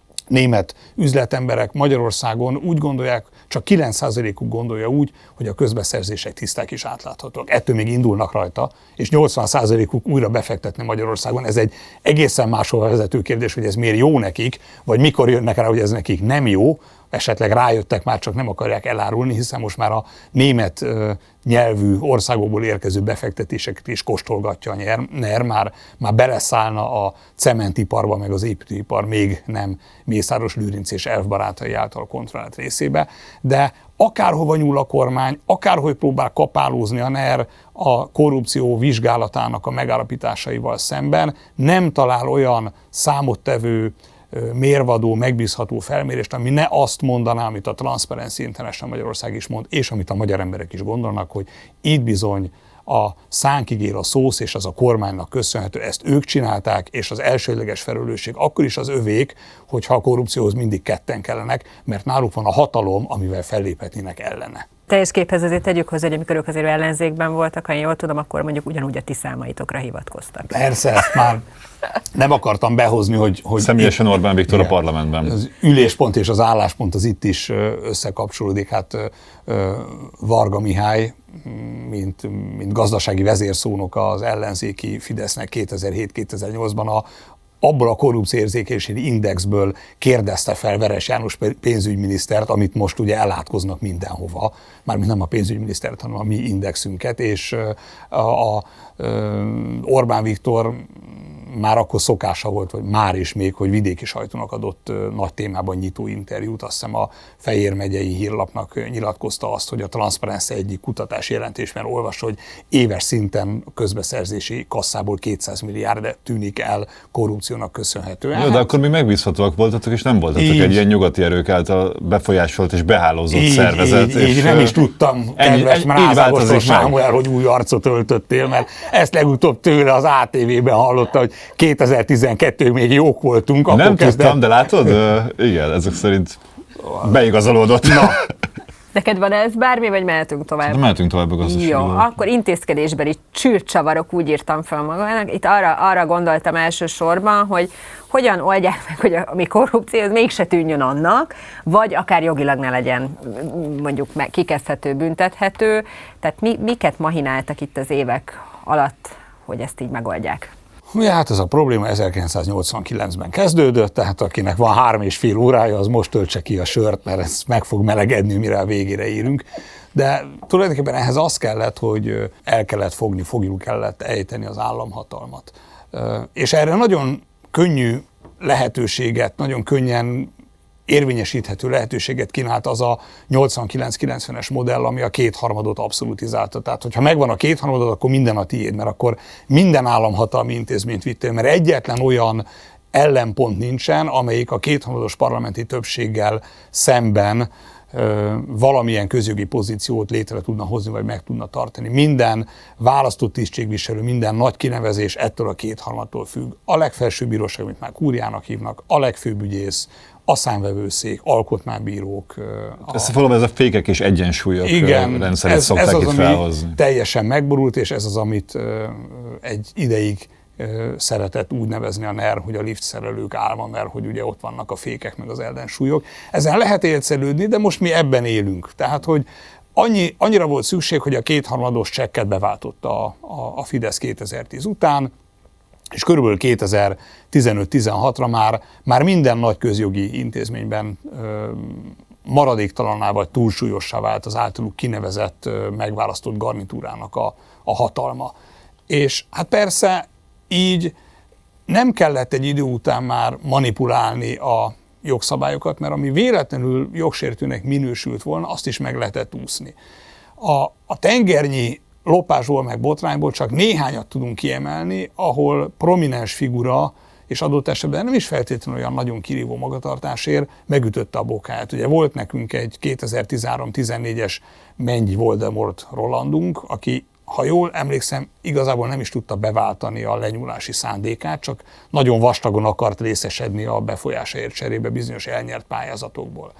német üzletemberek Magyarországon úgy gondolják, csak kilenc százalékuk gondolja úgy, hogy a közbeszerzések tiszták és átláthatóak. Ettől még indulnak rajta, és nyolcvan százalékuk újra befektetni Magyarországon. Ez egy egészen máshol vezető kérdés, hogy ez miért jó nekik, vagy mikor jönnek rá, hogy ez nekik nem jó, esetleg rájöttek, már csak nem akarják elárulni, hiszen most már a német uh, nyelvű országokból érkező befektetéseket is kóstolgatja a NER, már, már beleszállna a cementiparba, meg az építőipar még nem Mészáros Lőrinc és elfbarátai által kontrollált részébe, de akárhova nyúl a kormány, akárhogy próbál kapálózni a NER a korrupció vizsgálatának a megállapításaival szemben, nem talál olyan számottevő, mérvadó, megbízható felmérést, ami ne azt mondaná, amit a Transparency International Magyarország is mond, és amit a magyar emberek is gondolnak, hogy itt bizony a szánkig ér a szósz, és az a kormánynak köszönhető, ezt ők csinálták, és az elsődleges felelősség akkor is az övék, hogyha a korrupcióhoz mindig ketten kellenek, mert náluk van a hatalom, amivel felléphetnének ellene. Teljes képhez azért tegyük hozzá, hogy amikor ők azért ellenzékben voltak, ha én jól tudom, akkor mondjuk ugyanúgy a ti számaitokra hivatkoztak. Persze, ezt már nem akartam behozni, hogy... hogy személyesen itt, Orbán Viktor igen, a parlamentben. Az üléspont és az álláspont az itt is összekapcsolódik. Hát Varga Mihály, mint, mint gazdasági vezérszónok az ellenzéki Fidesznek kétezer-hét kétezer-nyolcban a abból a korrupcióérzékenységi indexből kérdezte fel Veres János pénzügyminisztert, amit most ugye elátkoznak mindenhova, mármint nem a pénzügyminisztert, hanem a mi indexünket, és a, a, a Orbán Viktor már akkor szokása volt, vagy már is még, hogy vidéki sajtónak adott nagy témában nyitó interjút. Azt hiszem a Fejér megyei hírlapnak nyilatkozta azt, hogy a Transzparency egyik kutatási jelentésben olvas, hogy éves szinten közbeszerzési kasszából kétszáz milliárd tűnik el korrupciónak köszönhetően. Jó, de akkor mi megbízhatóak voltatok, és nem voltatok így egy ilyen nyugati erők által befolyásolt és behálózott így, szervezet. Így, és így nem is tudtam, kedves Mrázagosról Sámuel, hogy új arcot öltöttél, mert ezt legutóbb tőle az á té vében hallotta, hogy kétezer-tizenkettőig még jók voltunk. Nem akkor tudtam, kezdett... de látod? Igen, ezek szerint beigazolódott. Na. Neked van ez bármi, vagy mehetünk tovább? De mehetünk tovább a gazdasági. Jó, akkor intézkedésbeli csűrcsavarok, úgy írtam fel magának. Itt arra, arra gondoltam elsősorban, hogy hogyan oldják meg, hogy a mi korrupció az mégse tűnjön annak, vagy akár jogilag ne legyen mondjuk kikezdhető, büntethető. Tehát mi, miket mahináltak itt az évek alatt, hogy ezt így megoldják? Ja, hát ez a probléma ezerkilencszáznyolcvankilencben kezdődött, tehát akinek van három és fél órája, az most töltse ki a sört, mert ez meg fog melegedni, mire a végére érünk. De tulajdonképpen ehhez az kellett, hogy el kellett fogni, fogjuk kellett ejteni az államhatalmat. És erre nagyon könnyű lehetőséget, nagyon könnyen érvényesíthető lehetőséget kínált az a nyolcvankilenc-kilencvenes modell, ami a kétharmadot abszolutizálta. Tehát, hogyha megvan a kétharmadot, akkor minden a tiéd, mert akkor minden államhatalmi intézményt vittél, mert egyetlen olyan ellenpont nincsen, amelyik a kétharmados parlamenti többséggel szemben ö, valamilyen közjogi pozíciót létre tudna hozni, vagy meg tudna tartani. Minden választott tisztségviselő, minden nagy kinevezés ettől a kétharmadtól függ. A legfelsőbb bíróság, amit már kúriának hívnak, a legfőbb ügyész, a számvevőszék, alkotmánybírók. A... Ez valóban ez a fékek és egyensúlyok igen, rendszerét ez, szokták ez az, itt felhozni. Ami teljesen megborult, és ez az, amit uh, egy ideig uh, szeretett úgy nevezni a NER, hogy a liftszerelők álma, mert hogy ugye ott vannak a fékek meg az ellensúlyok. Ezen lehet egyszerűdni, de most mi ebben élünk. Tehát, hogy annyi, annyira volt szükség, hogy a kétharmados csekket beváltotta a, a, a Fidesz kétezer-tíz után, és körülbelül kétezer-tizenöt-tizenhatra már, már minden nagy közjogi intézményben ö, maradéktalanná vagy túlsúlyossá vált az általuk kinevezett, ö, megválasztott garnitúrának a, a hatalma. És hát persze így nem kellett egy idő után már manipulálni a jogszabályokat, mert ami véletlenül jogsértőnek minősült volna, azt is meg lehetett úszni. A, a tengernyi lopásból meg botrányból csak néhányat tudunk kiemelni, ahol prominens figura, és adott esetben nem is feltétlenül olyan nagyon kirívó magatartásért megütötte a bokáját. Ugye volt nekünk egy kétezer-tizenhárom-tizennégyes Mennyi Voldemort Rolandunk, aki, ha jól emlékszem, igazából nem is tudta beváltani a lenyúlási szándékát, csak nagyon vastagon akart részesedni a befolyásáért cserébe bizonyos elnyert pályázatokból.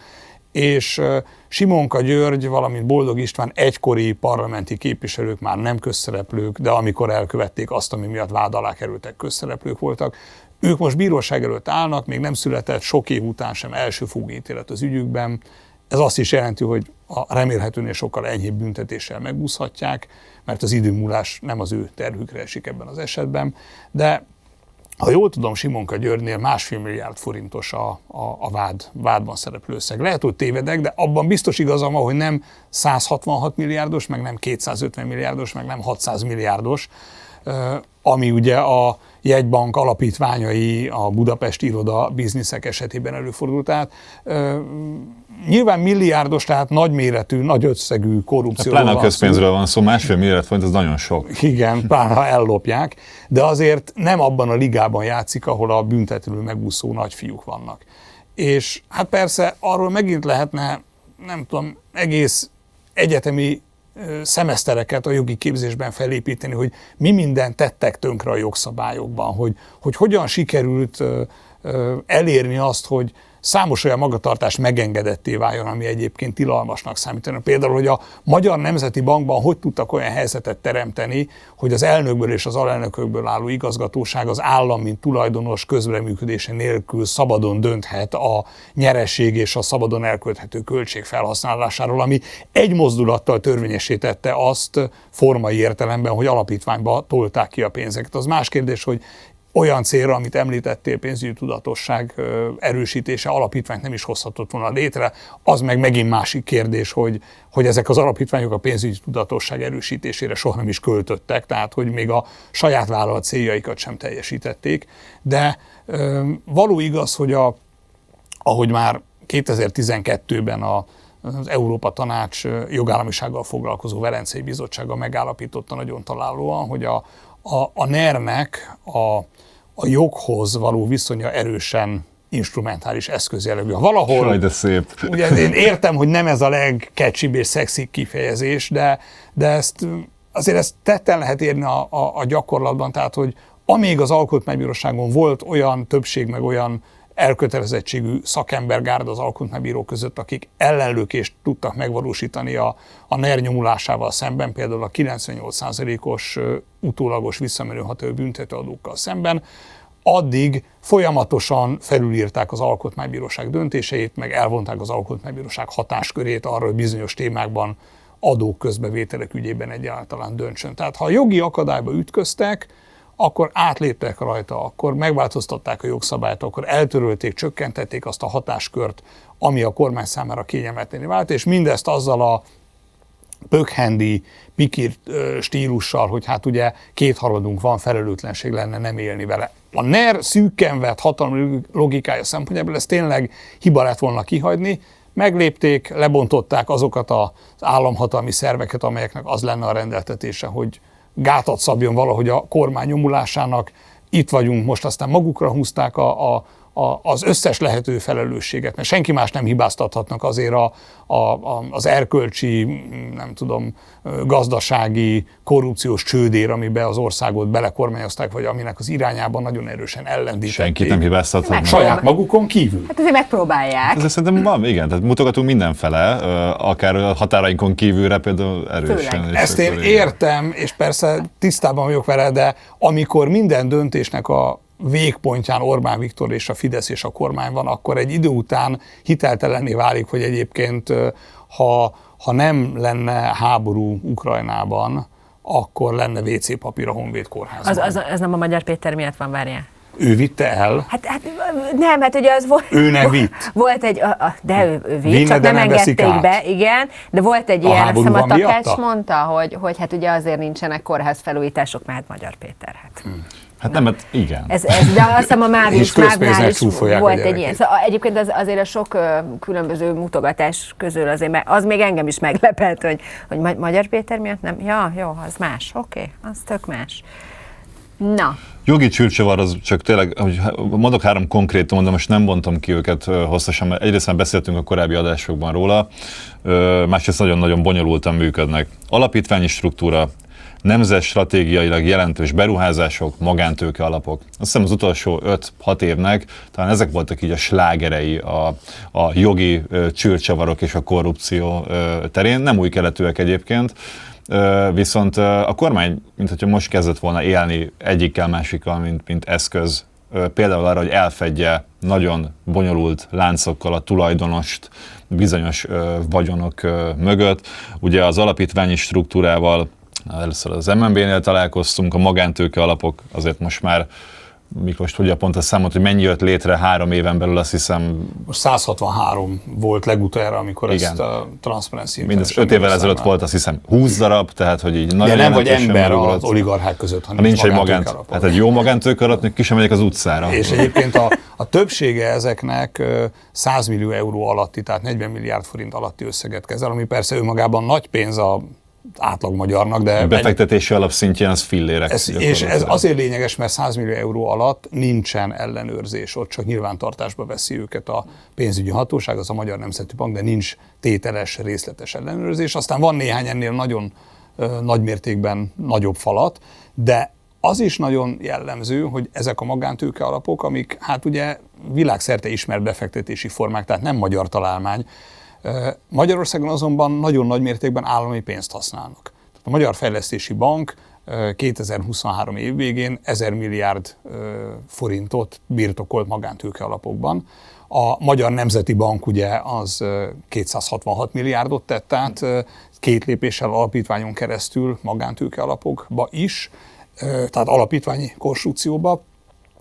És Simonka György, valamint Boldog István egykori parlamenti képviselők, már nem közszereplők, de amikor elkövették azt, ami miatt vád alá kerültek, közszereplők voltak, ők most bíróság előtt állnak, még nem született sok év után sem elsőfokú ítélet az ügyükben. Ez azt is jelenti, hogy a remélhetőnél sokkal enyhébb büntetéssel megúszhatják, mert az időmúlás nem az ő terhükre esik ebben az esetben, de ha jól tudom, Simonka Györgynél másfél milliárd forintos a, a, a vád, vádban szereplő összeg. Lehet, hogy tévedek, de abban biztos igazam van, hogy nem száz hatvanhat milliárdos, meg nem kétszázötven milliárdos, meg nem hatszáz milliárdos, ami ugye a jegybank alapítványai, a Budapesti iroda bizniszek esetében előfordult. Tehát nyilván milliárdos, tehát nagyméretű, nagy összegű korrupcióról van szó. Pláne a közpénzről van szó, másfél milliárd forint, ez nagyon sok. Igen, pláne ha ellopják, de azért nem abban a ligában játszik, ahol a büntetlenül megúszó nagyfiúk vannak. És hát persze arról megint lehetne, nem tudom, egész egyetemi szemesztereket a jogi képzésben felépíteni, hogy mi mindent tettek tönkre a jogszabályokban, hogy, hogy hogyan sikerült elérni azt, hogy számos olyan magatartás megengedetté váljon, ami egyébként tilalmasnak számítana. Például, hogy a Magyar Nemzeti Bankban hogy tudtak olyan helyzetet teremteni, hogy az elnökből és az alelnökökből álló igazgatóság az állam, mint tulajdonos közreműködése nélkül szabadon dönthet a nyereség és a szabadon elkölthető költség felhasználásáról, ami egy mozdulattal törvényesítette azt formai értelemben, hogy alapítványba tolták ki a pénzeket. Az más kérdés, hogy olyan célra, amit említettél, pénzügyi tudatosság erősítése, alapítványt nem is hozhatott volna létre, az meg megint másik kérdés, hogy, hogy ezek az alapítványok a pénzügyi tudatosság erősítésére soha nem is költöttek, tehát hogy még a saját vállalat céljaikat sem teljesítették, de ö, való igaz, hogy a, ahogy már kétezer-tizenkettőben a, az Európa Tanács jogállamisággal foglalkozó Velencei Bizottsága megállapította nagyon találóan, hogy a, a, a NER-nek a, a joghoz való viszonya erősen instrumentális eszközjellegű. Ha valahol, Saj, de szép. ugye én értem, hogy nem ez a legkecsibb és szexi kifejezés, de, de ezt azért ezt tetten lehet érni a, a, a gyakorlatban, tehát hogy amíg az Alkotmánybíróságon volt olyan többség, meg olyan elkötelezettségű szakembergárda az alkotmánybírók között, akik ellenlökést tudtak megvalósítani a, a NER nyomulásával szemben, például a kilencvennyolc százalékos utólagos visszamenő hatályú büntetőadókkal szemben, addig folyamatosan felülírták az Alkotmánybíróság döntéseit, meg elvonták az Alkotmánybíróság hatáskörét arra, hogy bizonyos témákban adók közbevételek ügyében egyáltalán döntsön. Tehát ha a jogi akadályba ütköztek, akkor átléptek rajta, akkor megváltoztatták a jogszabályt, akkor eltörölték, csökkentették azt a hatáskört, ami a kormány számára kényelmetlené vált, és mindezt azzal a pökhendi, pikír stílussal, hogy hát ugye kétharmadunk van, felelőtlenség lenne nem élni vele. A NER szűkken vett hatalmi logikája szempontjából ez tényleg hiba lett volna kihagyni, meglépték, lebontották azokat az államhatalmi szerveket, amelyeknek az lenne a rendeltetése, hogy gátat szabjon valahogy a kormány nyomulásának. Itt vagyunk, most aztán magukra húzták a, a, a, az összes lehető felelősséget, mert senki más nem hibáztathatnak azért a, a, a, az erkölcsi, nem tudom, gazdasági, korrupciós csődér, amiben az országot belekormányozták, vagy aminek az irányában nagyon erősen ellendítették. Senkit nem hibáztathatnak. Saját magukon kívül. Hát azért megpróbálják. Ez szerintem van, igen, tehát mutogatunk mindenfele, akár a határainkon kívülre például erősen. Főleg. Ezt én értem, és persze tisztában vagyok vele, de amikor minden döntésnek a végpontján Orbán Viktor és a Fidesz és a kormány van, akkor egy idő után hiteltelenné válik, hogy egyébként ha, ha nem lenne háború Ukrajnában, akkor lenne vé cé papír a Honvéd kórházban. Az, az, az nem a Magyar Péter miatt van, várjál. Ő vitte el? Hát, hát nem, hát ugye az volt... Ő nem vitt. Volt egy, a, a, de ő, ő vitt, Vinne, csak de nem nem engedték veszik be, át. igen, de volt egy A ilyen, azt hiszem a háború van Takács miatta? mondta, hogy, hogy hát ugye azért nincsenek kórházfelújítások, mert hát Magyar Péter, hát... Hmm. Hát nem, hát igen. Ez, ez, de azt hiszem a Máv És is, Mávnál közpénznek is csúfolják a volt egy gyerekét. ilyen. Szóval egyébként az, azért a sok ö, különböző mutogatás közül azért, mert az még engem is meglepett, hogy, hogy Ma- Magyar Péter miatt nem, ja, jó, az más, oké, okay, az tök más. Na. Jogi csülcsavar az csak tényleg, hogy mondok három konkrétumot, de most nem bontom ki őket hosszasan, mert egyrészt már beszéltünk a korábbi adásokban róla, másrészt nagyon-nagyon bonyolultan működnek. Alapítványi struktúra, nemzet stratégiailag jelentős beruházások, magántőke alapok. Azt hiszem az utolsó öt-hat évnek talán ezek voltak így a slágerei a, a jogi csülcsavarok és a korrupció terén, nem új keletűek egyébként. Viszont a kormány, mint hogyha most kezdett volna élni egyikkel, másikkal, mint, mint eszköz, például arra, hogy elfedje nagyon bonyolult láncokkal a tulajdonost bizonyos vagyonok mögött. Ugye az alapítványi struktúrával először az em en bé-nél találkoztunk, a magántőke alapok azért most már, Miklós tudja pont a számot, hogy mennyi jött létre három éven belül, azt hiszem... Most száz hatvanhárom volt legutoljára, amikor igen. ezt a Transparency Mindez öt évvel ezelőtt volt, azt hiszem húsz darab, tehát hogy így nagyon ja, nem vagy jelentősen ember megugrott. az oligarchák között, hanem ha nincs egy magántőke magánt, alapok. hát egy jó magántőke alatt még ki sem megyek az utcára. És egyébként a, a többsége ezeknek száz millió euró alatti, tehát negyven milliárd forint alatti összeget kezel, ami persze önmagában nagy pénz a átlag magyarnak, de... A befektetési alapszintjén az fillérek. Ez, és ez azért lényeges, mert száz millió euró alatt nincsen ellenőrzés, ott csak nyilvántartásba veszi őket a pénzügyi hatóság, az a Magyar Nemzeti Bank, de nincs tételes, részletes ellenőrzés. Aztán van néhány ennél nagyon ö, nagy mértékben nagyobb falat, de az is nagyon jellemző, hogy ezek a magántőke alapok, amik hát ugye világszerte ismert befektetési formák, tehát nem magyar találmány, Magyarországon azonban nagyon nagy mértékben állami pénzt használnak. A Magyar Fejlesztési Bank kétezer-huszonhárom év végén ezer milliárd forintot birtokolt magántőke alapokban. A Magyar Nemzeti Bank ugye az kétszázhatvanhat milliárdot tett át, két lépéssel alapítványon keresztül magántőke alapokba is, tehát alapítványi konstrukcióba.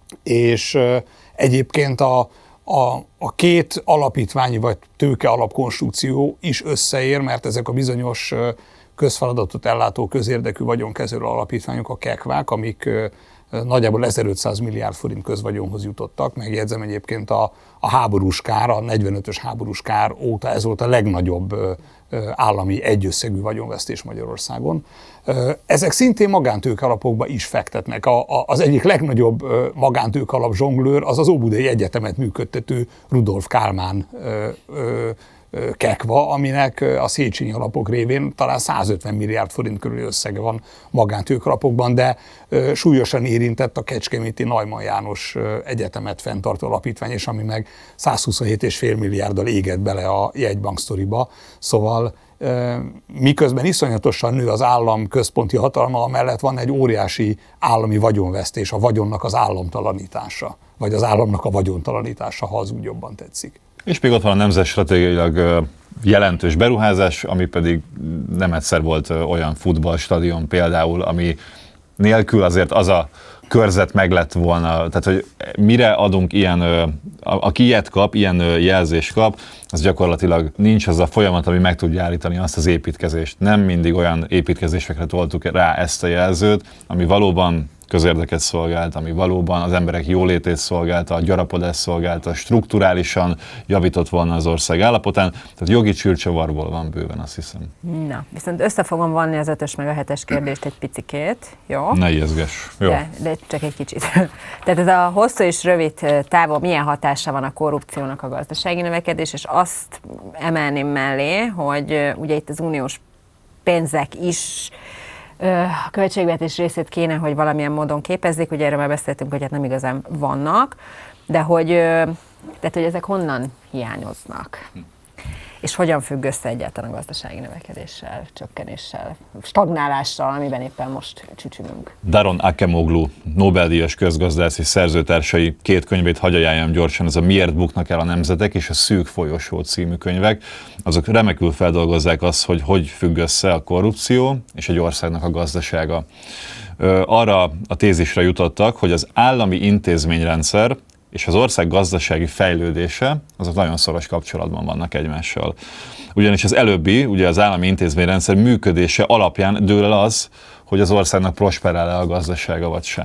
és egyébként a, a, a két alapítványi vagy tőke alapkonstrukció is összeér, mert ezek a bizonyos közfeladatot ellátó közérdekű vagyonkezelő alapítványok, a kekvák, amik nagyjából ezerötszáz milliárd forint közvagyonhoz jutottak. Megjegyzem egyébként a, a háborús kár, a negyvenötös háborús kár óta ez volt a legnagyobb állami egyösszegű vagyonvesztés Magyarországon. Ezek szintén magántőke alapokba is fektetnek. A, a, az egyik legnagyobb magántőke alap zsonglőr az az Óbudai Egyetemet működtető Rudolf Kálmán ö, ö, Kekva, aminek a Széchenyi alapok révén talán százötven milliárd forint körüli összege van magántőke alapokban, de súlyosan érintett a kecskeméti Neumann János Egyetemet fenntartó alapítvány, és ami meg százhuszonhét egész öt milliárddal égett bele a jegybank sztoriba. Szóval miközben iszonyatosan nő az állam központi hatalma, mellett van egy óriási állami vagyonvesztés, a vagyonnak az államtalanítása, vagy az államnak a vagyontalanítása, ha az úgy jobban tetszik. És még ott van a nemzetstratégiailag jelentős beruházás, ami pedig nem egyszer volt olyan futballstadion például, ami nélkül azért az a körzet meg lett volna, tehát hogy mire adunk ilyen, aki ilyet kap, ilyen jelzést kap, az gyakorlatilag nincs az a folyamat, ami meg tudja állítani azt az építkezést. Nem mindig olyan építkezésekre toltuk rá ezt a jelzőt, ami valóban közérdeket szolgált, ami valóban az emberek jólétét szolgálta, a gyarapodást szolgálta, strukturálisan javított volna az ország állapotán, tehát jogi csürcsavarból van bőven, azt hiszem. Na, viszont össze fogom vonni az ötös meg a hetes kérdést egy picikét, jó? Ne ijeszges. Jó. De, de csak egy kicsit. Tehát ez a hosszú és rövid távon milyen hatása van a korrupciónak a gazdasági növekedés, és azt emelném mellé, hogy ugye itt az uniós pénzek is a költségvetés részét kéne, hogy valamilyen módon képezzék, ugye erről már beszéltünk, hogy hát nem igazán vannak, de hogy, tehát, hogy ezek honnan hiányoznak, és hogyan függ össze egyáltalán a gazdasági növekedéssel, csökkenéssel, stagnálással, amiben éppen most csücsülünk. Daron Acemoglu, Nobel-díjas közgazdász és szerzőtársai két könyvét hagy ajánljam gyorsan, ez a Miért buknak el a nemzetek és a Szűk folyosó című könyvek. Azok remekül feldolgozzák azt, hogy hogy függ össze a korrupció és egy országnak a gazdasága. Arra a tézisre jutottak, hogy az állami intézményrendszer és az ország gazdasági fejlődése, azok nagyon szoros kapcsolatban vannak egymással. Ugyanis az előbbi, ugye az állami intézményrendszer működése alapján dől el az, hogy az országnak prosperál-e a gazdasága vagy sem.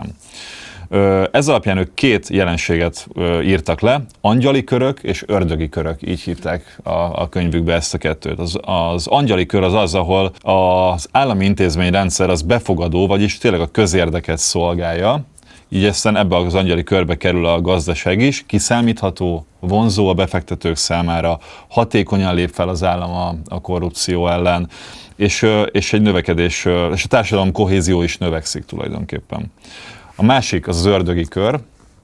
Ez alapján ők két jelenséget írtak le, angyali körök és ördögi körök, így hívták a, a könyvükbe ezt a kettőt. Az, az angyali kör az az, ahol az állami intézményrendszer az befogadó, vagyis tényleg a közérdeket szolgálja, így aztán ebbe az angyali körbe kerül a gazdaság is, kiszámítható, vonzó a befektetők számára, hatékonyan lép fel az állam a, a korrupció ellen, és, és egy növekedés, és a társadalom kohézió is növekszik tulajdonképpen. A másik az az ördögi kör,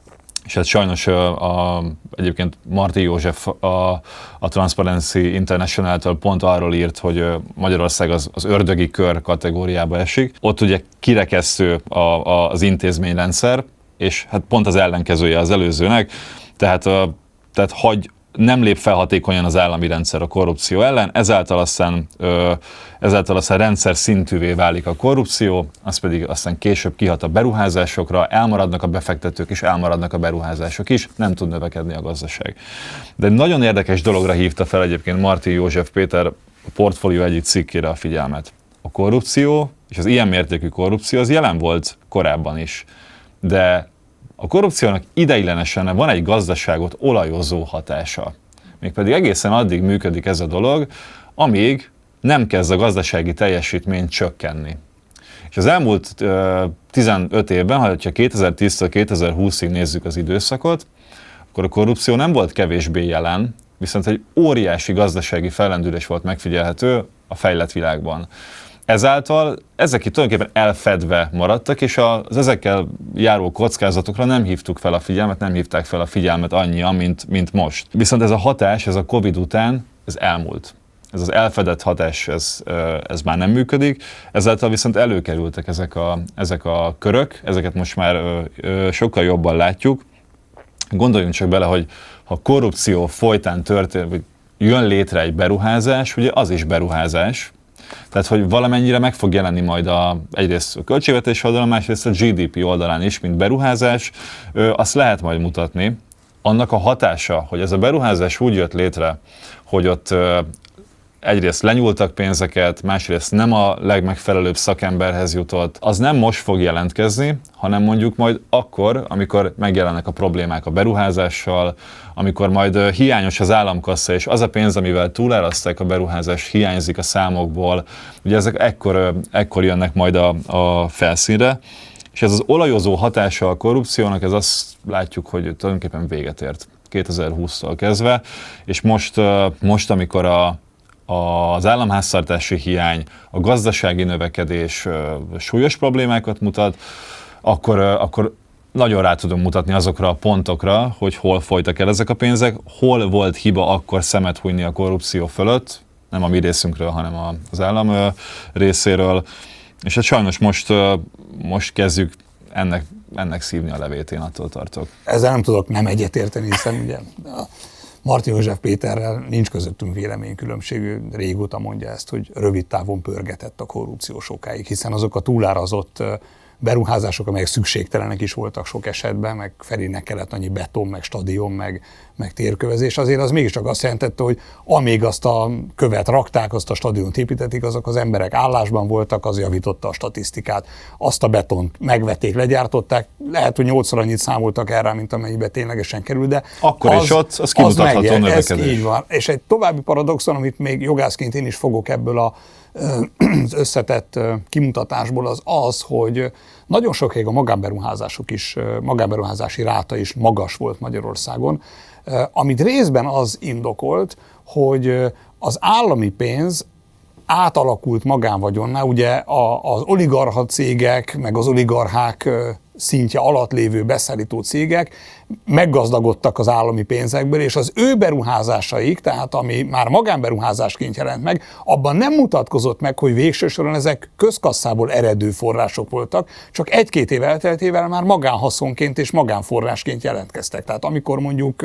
és hát sajnos a, a, egyébként Marti József a, a Transparency International-től pont arról írt, hogy Magyarország az, az ördögi kör kategóriába esik. Ott ugye kirekesztő a, a, az intézményrendszer, és hát pont az ellenkezője az előzőnek, tehát, a, tehát hagy, nem lép fel hatékonyan az állami rendszer a korrupció ellen, ezáltal aztán, ö, ezáltal aztán rendszer szintűvé válik a korrupció, az pedig aztán később kihat a beruházásokra, elmaradnak a befektetők és elmaradnak a beruházások is, nem tud növekedni a gazdaság. De egy nagyon érdekes dologra hívta fel egyébként Marti József Péter a portfólió egyik cikkére a figyelmet. A korrupció, és az ilyen mértékű korrupció az jelen volt korábban is, de a korrupciónak ideiglenesen van egy gazdaságot olajozó hatása. Mégpedig egészen addig működik ez a dolog, amíg nem kezd a gazdasági teljesítmény csökkenni. És az elmúlt uh, tizenöt évben, ha kétezer-tíztől kétezer-húszig nézzük az időszakot, akkor a korrupció nem volt kevésbé jelen, viszont egy óriási gazdasági fellendülés volt megfigyelhető a fejlett világban. Ezáltal ezek itt tulajdonképpen elfedve maradtak, és az ezekkel járó kockázatokra nem hívtuk fel a figyelmet, nem hívták fel a figyelmet annyian, mint, mint most. Viszont ez a hatás, ez a Covid után, ez elmúlt. Ez az elfedett hatás, ez, ez már nem működik, ezáltal viszont előkerültek ezek a, ezek a körök, ezeket most már sokkal jobban látjuk. Gondoljunk csak bele, hogy ha korrupció folytán történt, vagy jön létre egy beruházás, ugye az is beruházás, Tehát, hogy valamennyire meg fog jelenni majd a, egyrészt a költségvetés oldalon, másrészt a gé dé pé oldalán is, mint beruházás, azt lehet majd mutatni. Annak a hatása, hogy ez a beruházás úgy jött létre, hogy ott egyrészt lenyúltak pénzeket, másrészt nem a legmegfelelőbb szakemberhez jutott, az nem most fog jelentkezni, hanem mondjuk majd akkor, amikor megjelennek a problémák a beruházással, amikor majd hiányos az államkassa, és az a pénz, amivel túláraszták a beruházás, hiányzik a számokból. Ugye ezek ekkor, ekkor jönnek majd a, a felszínre, és ez az olajozó hatása a korrupciónak, ez azt látjuk, hogy tulajdonképpen véget ért kétezer-húsztól kezdve, és most, most amikor a az államháztartási hiány, a gazdasági növekedés súlyos problémákat mutat, akkor, akkor nagyon rá tudom mutatni azokra a pontokra, hogy hol folytak el ezek a pénzek, hol volt hiba akkor szemet hunyni a korrupció fölött, nem a mi részünkről, hanem az állam részéről, és hát sajnos most, most kezdjük ennek, ennek szívni a levét, én attól tartok. Ezzel nem tudok nem egyetérteni, hiszen ugye Martin József Péterrel nincs közöttünk véleménykülönbség, ő régóta mondja ezt, hogy rövid távon pörgetett a korrupció sokáig, hiszen azok a túlárazott beruházások, amelyek szükségtelenek is voltak sok esetben, meg felének kellett annyi beton, meg stadion, meg, meg térkövezés, azért az mégiscsak azt jelentette, hogy amíg azt a követ rakták, azt a stadiont építették, azok az emberek állásban voltak, az javította a statisztikát, azt a betont megvették, legyártották, lehet, hogy nyolcszor annyit számoltak erre, mint amennyibe ténylegesen kerül, de akkor az, is ott, az kimutatható növekedés. Ez így van. És egy további paradoxon, amit még jogászként én is fogok ebből a az összetett kimutatásból, az az, hogy nagyon sokáig a magánberuházások is, magánberuházási ráta is magas volt Magyarországon, amit részben az indokolt, hogy az állami pénz átalakult magánvagyonná, ugye az oligarcha cégek, meg az oligarchák szintje alatt lévő beszállító cégek meggazdagodtak az állami pénzekből, és az ő beruházásaik, tehát ami már magánberuházásként jelent meg, abban nem mutatkozott meg, hogy végső soron ezek közkasszából eredő források voltak, csak egy-két év elteltével már magánhaszonként és magánforrásként jelentkeztek. Tehát amikor mondjuk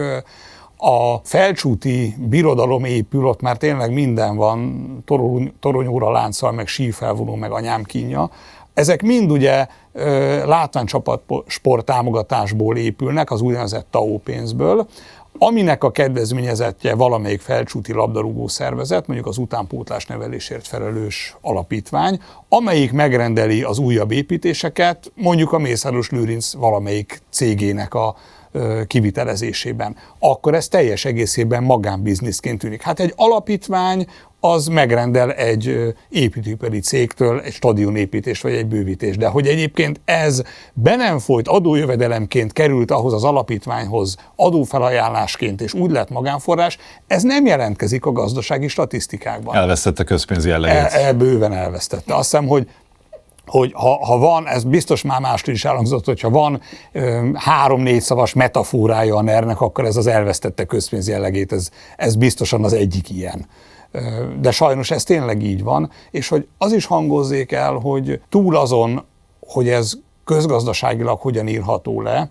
a felcsúti birodalom épül, ott már tényleg minden van, torony, toronyóra lánccal, meg sífelvonó, meg anyám kínja. Ezek mind ugye látványcsapat sport támogatásból épülnek, az úgynevezett té á o pénzből, aminek a kedvezményezettje valamelyik felcsúti labdarúgó szervezet, mondjuk az utánpótlás nevelésért felelős alapítvány, amelyik megrendeli az újabb építéseket, mondjuk a Mészáros Lőrinc valamelyik cégének a kivitelezésében. Akkor ez teljes egészében magánbizniszként tűnik. Hát egy alapítvány az megrendel egy építőipari cégtől egy stadionépítést vagy egy bővítést. De hogy egyébként ez be nem folyt adójövedelemként került ahhoz az alapítványhoz adófelajánlásként és úgy lett magánforrás, ez nem jelentkezik a gazdasági statisztikákban. Elvesztette közpénzi jellegét. E, e, bőven elvesztette. Azt hiszem, hogy hogy ha, ha van, ez biztos már mástól is elhangzott, hogyha van három-négy szavas metaforája a nernek, akkor ez az elvesztette közpénz jellegét, ez, ez biztosan az egyik ilyen. De sajnos ez tényleg így van, és hogy az is hangozzék el, hogy túl azon, hogy ez közgazdaságilag hogyan írható le,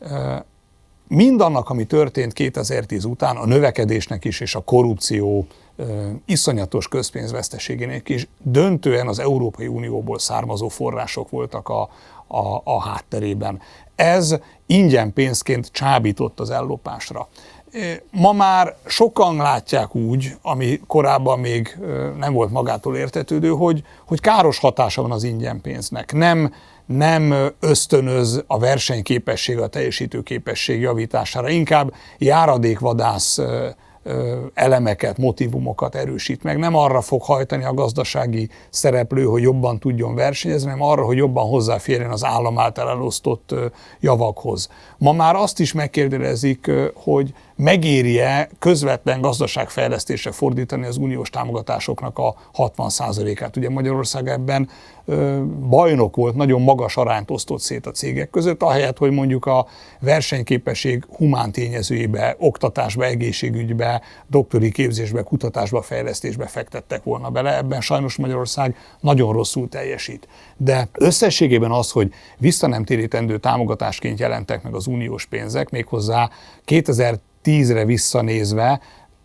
mindannak, ami történt kétezer-tíz után, a növekedésnek is és a korrupció iszonyatos közpénzveszteségének is döntően az Európai Unióból származó források voltak a, a, a hátterében. Ez ingyen pénzként csábított az ellopásra. Ma már sokan látják úgy, ami korábban még nem volt magától értetődő, hogy, hogy káros hatása van az ingyen pénznek. Nem, nem ösztönöz a versenyképesség, a teljesítőképesség javítására, inkább járadékvadász elemeket, motivumokat erősít meg. Nem arra fog hajtani a gazdasági szereplő, hogy jobban tudjon versenyezni, hanem arra, hogy jobban hozzáférjen az állam által elosztott javakhoz. Ma már azt is megkérdezik, hogy megéri-e közvetlen gazdaságfejlesztésre fordítani az uniós támogatásoknak a hatvan százalékát. Ugye Magyarország ebben bajnok volt, nagyon magas arányt osztott szét a cégek között, ahelyett, hogy mondjuk a versenyképesség humán tényezőjébe, oktatásba, egészségügybe, doktori képzésbe, kutatásba, fejlesztésbe fektettek volna bele. Ebben sajnos Magyarország nagyon rosszul teljesít. De összességében az, hogy visszanemtérítendő támogatásként jelentek meg az uniós pénzek, méghozzá kétezer-tízre visszanézve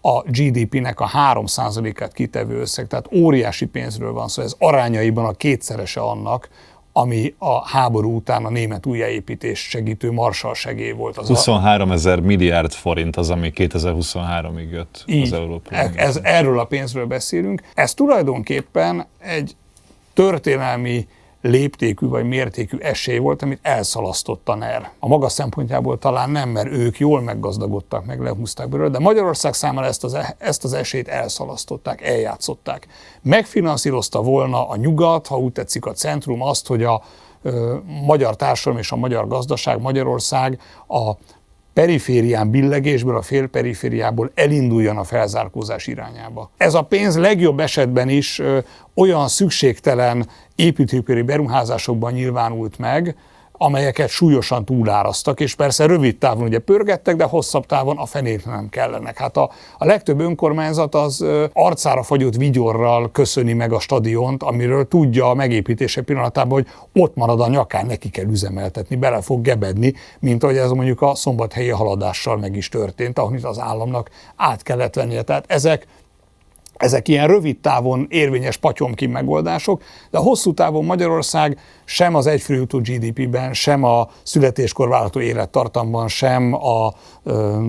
a gé dé pének a három százalékát kitevő összeg, tehát óriási pénzről van szó, ez arányaiban a kétszerese annak, ami a háború után a német újjáépítés segítő Marshall segély volt. Az huszonháromezer milliárd forint az, ami kétezer-huszonháromig jött így, az Európai ez, ez, erről a pénzről beszélünk. Ez tulajdonképpen egy történelmi léptékű vagy mértékű esély volt, amit elszalasztott a NER. A maga szempontjából talán nem, mert ők jól meggazdagodtak, meg lehúzták belőle, de Magyarország számára ezt az, ezt az esélyt elszalasztották, eljátszották. Megfinanszírozta volna a nyugat, ha úgy tetszik a centrum, azt, hogy a ö, magyar társadalom és a magyar gazdaság, Magyarország a periférián billegésből, a félperifériából elinduljon a felzárkózás irányába. Ez a pénz legjobb esetben is ö, olyan szükségtelen építőipari beruházásokban nyilvánult meg, amelyeket súlyosan túlárasztak, és persze rövid távon ugye pörgettek, de hosszabb távon a fenét nem kellenek. Hát a, a legtöbb önkormányzat az ö, arcára fagyott vigyorral köszöni meg a stadiont, amiről tudja a megépítése pillanatában, hogy ott marad a nyakán, neki kell üzemeltetni, bele fog gebedni, mint ahogy ez mondjuk a szombathelyi haladással meg is történt, amit az államnak át kellett vennie. Tehát ezek Ezek ilyen rövid távon érvényes patyomkin megoldások, de a hosszú távon Magyarország sem az egyfőre jutó gé dé pében, sem a születéskor várható élettartamban, sem a ö,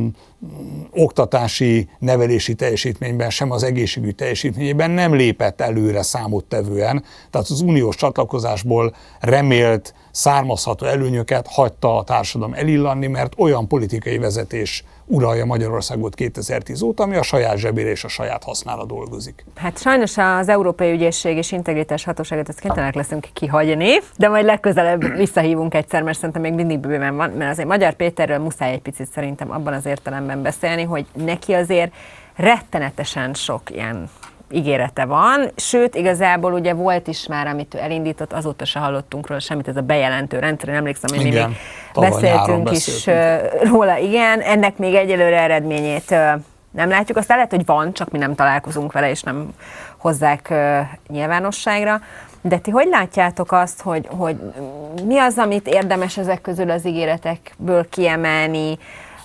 oktatási, nevelési teljesítményben, sem az egészségügyi teljesítményében nem lépett előre számottevően. Tehát az uniós csatlakozásból remélt, származható előnyöket hagyta a társadalom elillanni, mert olyan politikai vezetés uralja Magyarországot kétezer-tíz óta, ami a saját zsebére és a saját hasznára dolgozik. Hát sajnos az Európai Ügyészség és Integritás Hatóságot ezt kénytelenek leszünk kihagyni, de majd legközelebb visszahívunk egyszer, mert szerintem még mindig bőven van, mert azért Magyar Péterről muszáj egy picit szerintem abban az értelemben beszélni, hogy neki azért rettenetesen sok ilyen ígérete van, sőt, igazából ugye volt is már, amit ő elindított, azóta se hallottunk róla semmit, ez a bejelentő rendszer, én emlékszem, hogy mi még beszéltünk is beszéltünk. róla, igen, ennek még egyelőre eredményét nem látjuk, aztán lehet, hogy van, csak mi nem találkozunk vele, és nem hozzák nyilvánosságra. De ti hogy látjátok azt, hogy, hogy mi az, amit érdemes ezek közül az ígéretekből kiemelni,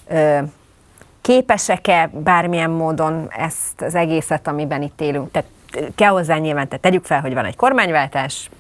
képesek-e bármilyen módon ezt az egészet, amiben itt élünk, tehát kell hozzá nyilván, tehát tegyük fel, hogy van egy kormányváltás,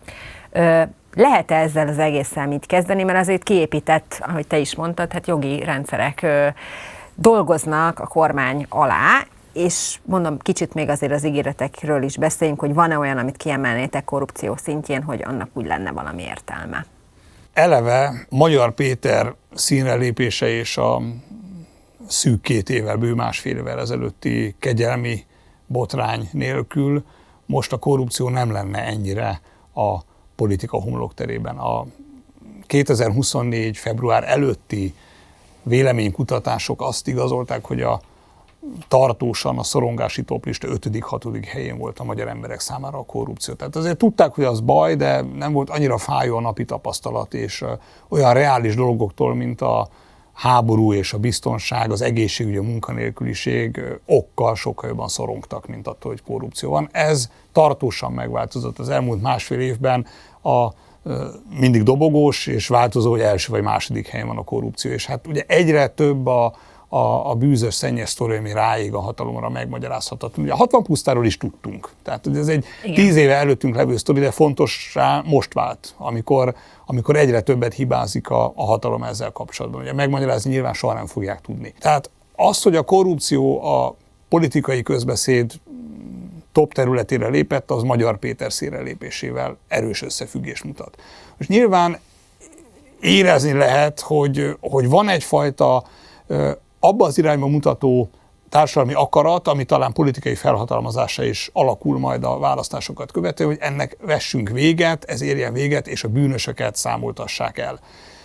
lehet-e ezzel az egésszel mit kezdeni, mert azért kiépített, ahogy te is mondtad, hát jogi rendszerek dolgoznak a kormány alá, és mondom, kicsit még azért az ígéretekről is beszéljünk, hogy van-e olyan, amit kiemelnétek korrupció szintjén, hogy annak úgy lenne valami értelme. Eleve Magyar Péter színre lépése és a szűk két évvel, bő másfél évvel ezelőtti kegyelmi botrány nélkül most a korrupció nem lenne ennyire a politika homlokterében. A kétezer-huszonnégy február előtti véleménykutatások azt igazolták, hogy a tartósan a szorongási toplista ötödik hatodik helyén volt a magyar emberek számára a korrupció. Tehát azért tudták, hogy az baj, de nem volt annyira fájó a napi tapasztalat, és olyan reális dolgoktól, mint a háború és a biztonság, az egészségügy, a munkanélküliség okkal sokkal jobban szorongtak, mint attól, hogy korrupció van. Ez tartósan megváltozott az elmúlt másfél évben, a mindig dobogós és változó, hogy első vagy második helyen van a korrupció. És hát ugye egyre több a, a, a bűzös, szennyes sztori, ami ráég a hatalomra, megmagyarázhatatlan. Ugye a hatvan pusztáról is tudtunk. Tehát ez egy Igen. tíz éve előttünk levő sztori, de fontos rá most vált, amikor, amikor egyre többet hibázik a, a hatalom ezzel kapcsolatban. Ugye megmagyarázni nyilván soha nem fogják tudni. Tehát az, hogy a korrupció a politikai közbeszéd top területére lépett, az Magyar Péter színre lépésével erős összefüggés mutat. Most nyilván érezni lehet, hogy, hogy van egyfajta abba az irányba mutató társadalmi akarat, ami talán politikai felhatalmazása is alakul majd a választásokat követően, hogy ennek vessünk véget, ez érjen véget, és a bűnösöket számoltassák el.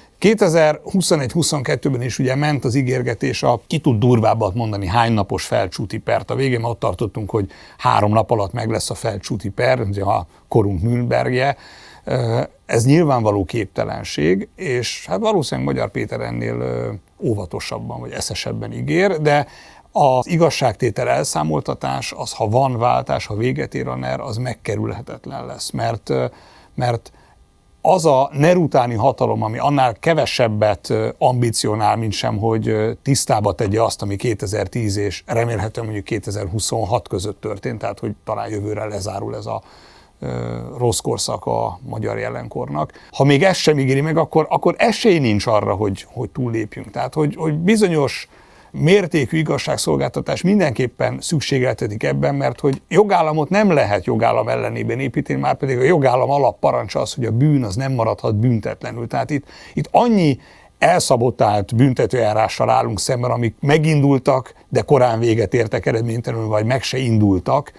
kétezer-huszonegy-huszonkettőben is ugye ment az ígérgetés, a ki tud durvábbat mondani, hány napos felcsúti pert. A végén ott tartottunk, hogy három nap alatt meg lesz a felcsúti per, ugye a korunk Nürnbergje. Ez nyilvánvaló képtelenség, és hát valószínűleg Magyar Péter ennél óvatosabban vagy eszesebben ígér, de az igazságtétel elszámoltatás, az ha van váltás, ha véget ér a NER, az megkerülhetetlen lesz, mert, mert az a NER utáni hatalom, ami annál kevesebbet ambicionál, mint sem, hogy tisztába tegye azt, ami kétezer-tíz és remélhetően mondjuk kétezer-huszonhat között történt, tehát hogy talán jövőre lezárul ez a rossz korszak a magyar jelenkornak. Ha még ezt sem ígéri meg, akkor, akkor esély nincs arra, hogy, hogy túllépjünk. Tehát, hogy, hogy bizonyos mértékű igazságszolgáltatás mindenképpen szükségeltetik ebben, mert hogy jogállamot nem lehet jogállam ellenében építeni, már pedig a jogállam alapparancsa az, hogy a bűn az nem maradhat büntetlenül. Tehát itt, itt annyi elszabotált büntetőjárással állunk szemben, amik megindultak, de korán véget értek eredménytelenül, vagy meg se indultak.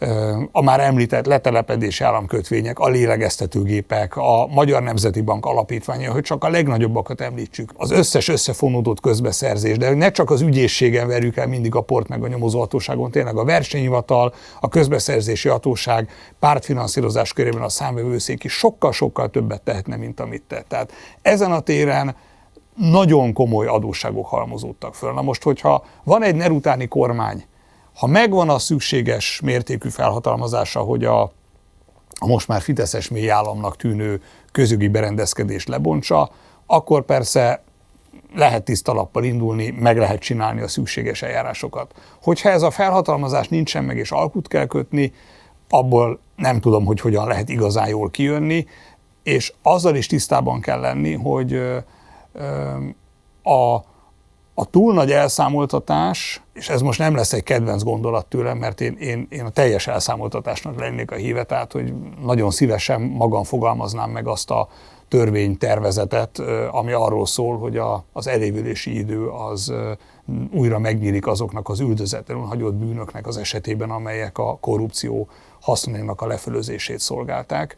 A már említett letelepedési államkötvények, a lélegeztetőgépek, a Magyar Nemzeti Bank alapítványa, hogy csak a legnagyobbakat említsük. Az összes összefonódott közbeszerzés, de ne csak az ügyészségen verjük el mindig a port meg a nyomozóhatóságon, tényleg a versenyhivatal, a közbeszerzési hatóság, pártfinanszírozás körében a számvevőszék is sokkal-sokkal többet tehetne, mint amit tett. Tehát ezen a téren nagyon komoly adósságok halmozódtak föl. Na most, hogyha van egy NER utáni kormány, ha megvan a szükséges mértékű felhatalmazása, hogy a, a most már fideszes mély államnak tűnő közjogi berendezkedést lebontsa, akkor persze lehet tiszta lappal indulni, meg lehet csinálni a szükséges eljárásokat. Hogyha ez a felhatalmazás nincsen meg és alkut kell kötni, abból nem tudom, hogy hogyan lehet igazán jól kijönni, és azzal is tisztában kell lenni, hogy ö, ö, a A túl nagy elszámoltatás, és ez most nem lesz egy kedvenc gondolat tőlem, mert én, én, én a teljes elszámoltatásnak lennék a híve, tehát hogy nagyon szívesen magam fogalmaznám meg azt a törvénytervezetet, ami arról szól, hogy a, az elévülési idő az újra megnyílik azoknak az üldözetlenül hagyott bűnöknek az esetében, amelyek a korrupció hasznának a lefölözését szolgálták.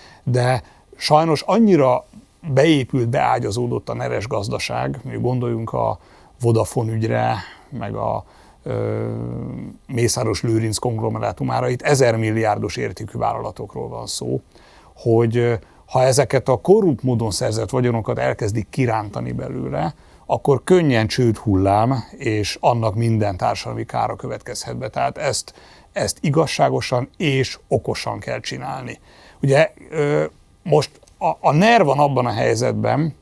De sajnos annyira beépült, beágyazódott a neres gazdaság, mi gondoljunk a Vodafone ügyre, meg a ö, Mészáros Lőrinc konglomerátumára, itt ezer milliárdos értékű vállalatokról van szó, hogy ö, ha ezeket a korrupt módon szerzett vagyonokat elkezdik kirántani belőle, akkor könnyen csőd hullám, és annak minden társadalmi kára következhet be. Tehát ezt, ezt igazságosan és okosan kell csinálni. Ugye ö, most a, a NER van abban a helyzetben,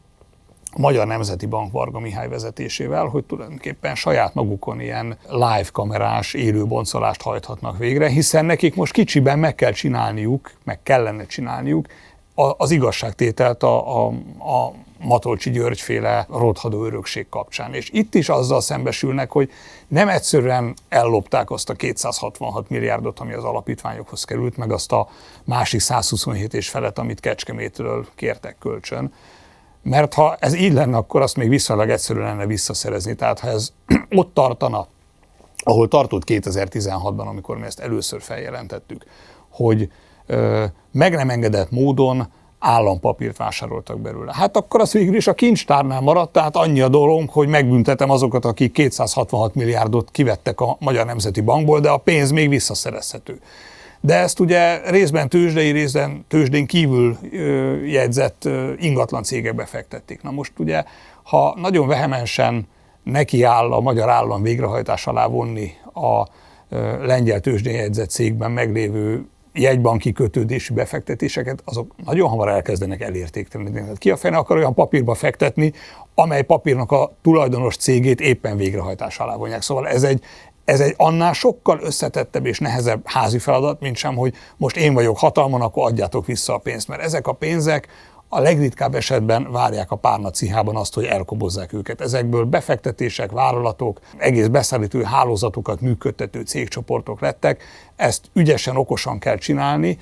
a Magyar Nemzeti Bank Varga Mihály vezetésével, hogy tulajdonképpen saját magukon ilyen live kamerás élőboncolást hajthatnak végre, hiszen nekik most kicsiben meg kell csinálniuk, meg kellene csinálniuk az igazságtételt a, a, a Matolcsy György-féle rothadó örökség kapcsán. És itt is azzal szembesülnek, hogy nem egyszerűen ellopták azt a kétszázhatvanhat milliárdot, ami az alapítványokhoz került, meg azt a másik százhuszonhét és felet, amit Kecskemétről kértek kölcsön. Mert ha ez így lenne, akkor azt még viszonylag egyszerű lenne visszaszerezni. Tehát ha ez ott tartana, ahol tartott kétezer-tizenhatban, amikor mi ezt először feljelentettük, hogy ö, meg nem engedett módon állampapírt vásároltak belőle. Hát akkor az végül is a kincstárnál maradt, tehát annyi a dolgunk, hogy megbüntetem azokat, akik kétszázhatvanhat milliárdot kivettek a Magyar Nemzeti Bankból, de a pénz még visszaszerezhető. De ezt ugye részben tőzsdei, részben tőzsdén kívül ö, jegyzett ö, ingatlan cégekbe fektették. Na most ugye, ha nagyon vehemensen nekiáll a magyar állam végrehajtás alá vonni a ö, lengyel tőzsdén jegyzett cégben meglévő jegybanki kötődésű befektetéseket, azok nagyon hamar elkezdenek elértéktelenedni. Tehát ki a fene akar olyan papírba fektetni, amely papírnak a tulajdonos cégét éppen végrehajtás alá vonják. Szóval ez egy Ez egy annál sokkal összetettebb és nehezebb házi feladat, mint sem, hogy most én vagyok hatalmon, akkor adjátok vissza a pénzt. Mert ezek a pénzek a legritkább esetben várják a párna cihában azt, hogy elkobozzák őket. Ezekből befektetések, vállalatok, egész beszállító hálózatokat működtető cégcsoportok lettek. Ezt ügyesen, okosan kell csinálni,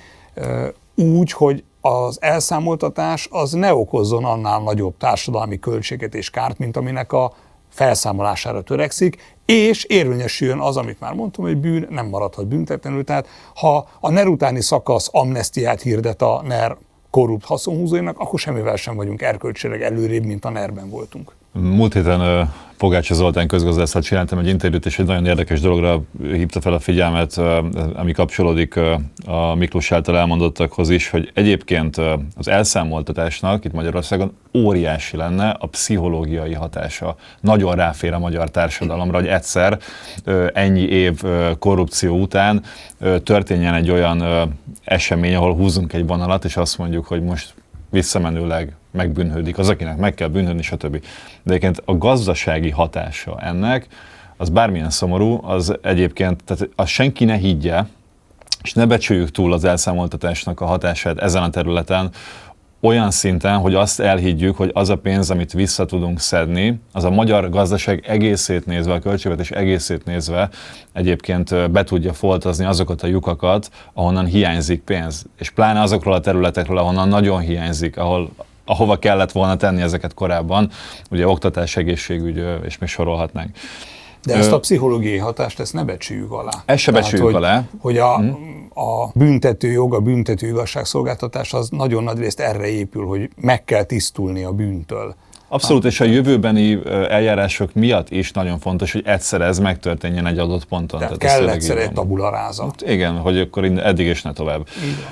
úgy, hogy az elszámoltatás az ne okozzon annál nagyobb társadalmi költséget és kárt, mint aminek a felszámolására törekszik, és érvényesüljön az, amit már mondtam, hogy bűn nem maradhat büntetlenül. Tehát ha a NER utáni szakasz amnesztiát hirdet a NER korrupt haszonhúzóinak, akkor semmivel sem vagyunk erkölcsileg előrébb, mint a NER-ben voltunk. Múlt héten uh, Pogácsa Zoltán közgazdásszal csináltam egy interjút, és egy nagyon érdekes dologra hívta fel a figyelmet, uh, ami kapcsolódik uh, a Miklós által elmondottakhoz is, hogy egyébként uh, az elszámoltatásnak itt Magyarországon óriási lenne a pszichológiai hatása. Nagyon ráfér a magyar társadalomra, hogy egyszer uh, ennyi év uh, korrupció után uh, történjen egy olyan uh, esemény, ahol húzunk egy vonalat, és azt mondjuk, hogy most visszamenőleg megbűnhődik, az, akinek meg kell bűnhődni, stb. De egyébként a gazdasági hatása ennek, az bármilyen szomorú, az egyébként, tehát azt senki ne higgye, és ne becsüljük túl az elszámoltatásnak a hatását ezen a területen, olyan szinten, hogy azt elhiggyük, hogy az a pénz, amit vissza tudunk szedni, az a magyar gazdaság egészét nézve, a költségvetés egészét nézve egyébként be tudja foltozni azokat a lyukakat, ahonnan hiányzik pénz. És pláne azokról a területekről, ahonnan nagyon hiányzik, ahol, ahova kellett volna tenni ezeket korábban, ugye oktatás, egészségügy, és még sorolhatnánk. De ezt a pszichológiai hatást, ezt ne becsüljük alá. Ezt se becsüljük hogy, alá. Hogy a, a büntetőjog, a büntető igazságszolgáltatás az nagyon nagy részt erre épül, hogy meg kell tisztulni a bűntől. Abszolút, és a jövőbeni eljárások miatt is nagyon fontos, hogy egyszer ez megtörténjen egy adott ponton. Tehát, Tehát kell egyszer egy tabula rasa. Igen, hogy akkor eddig és ne tovább.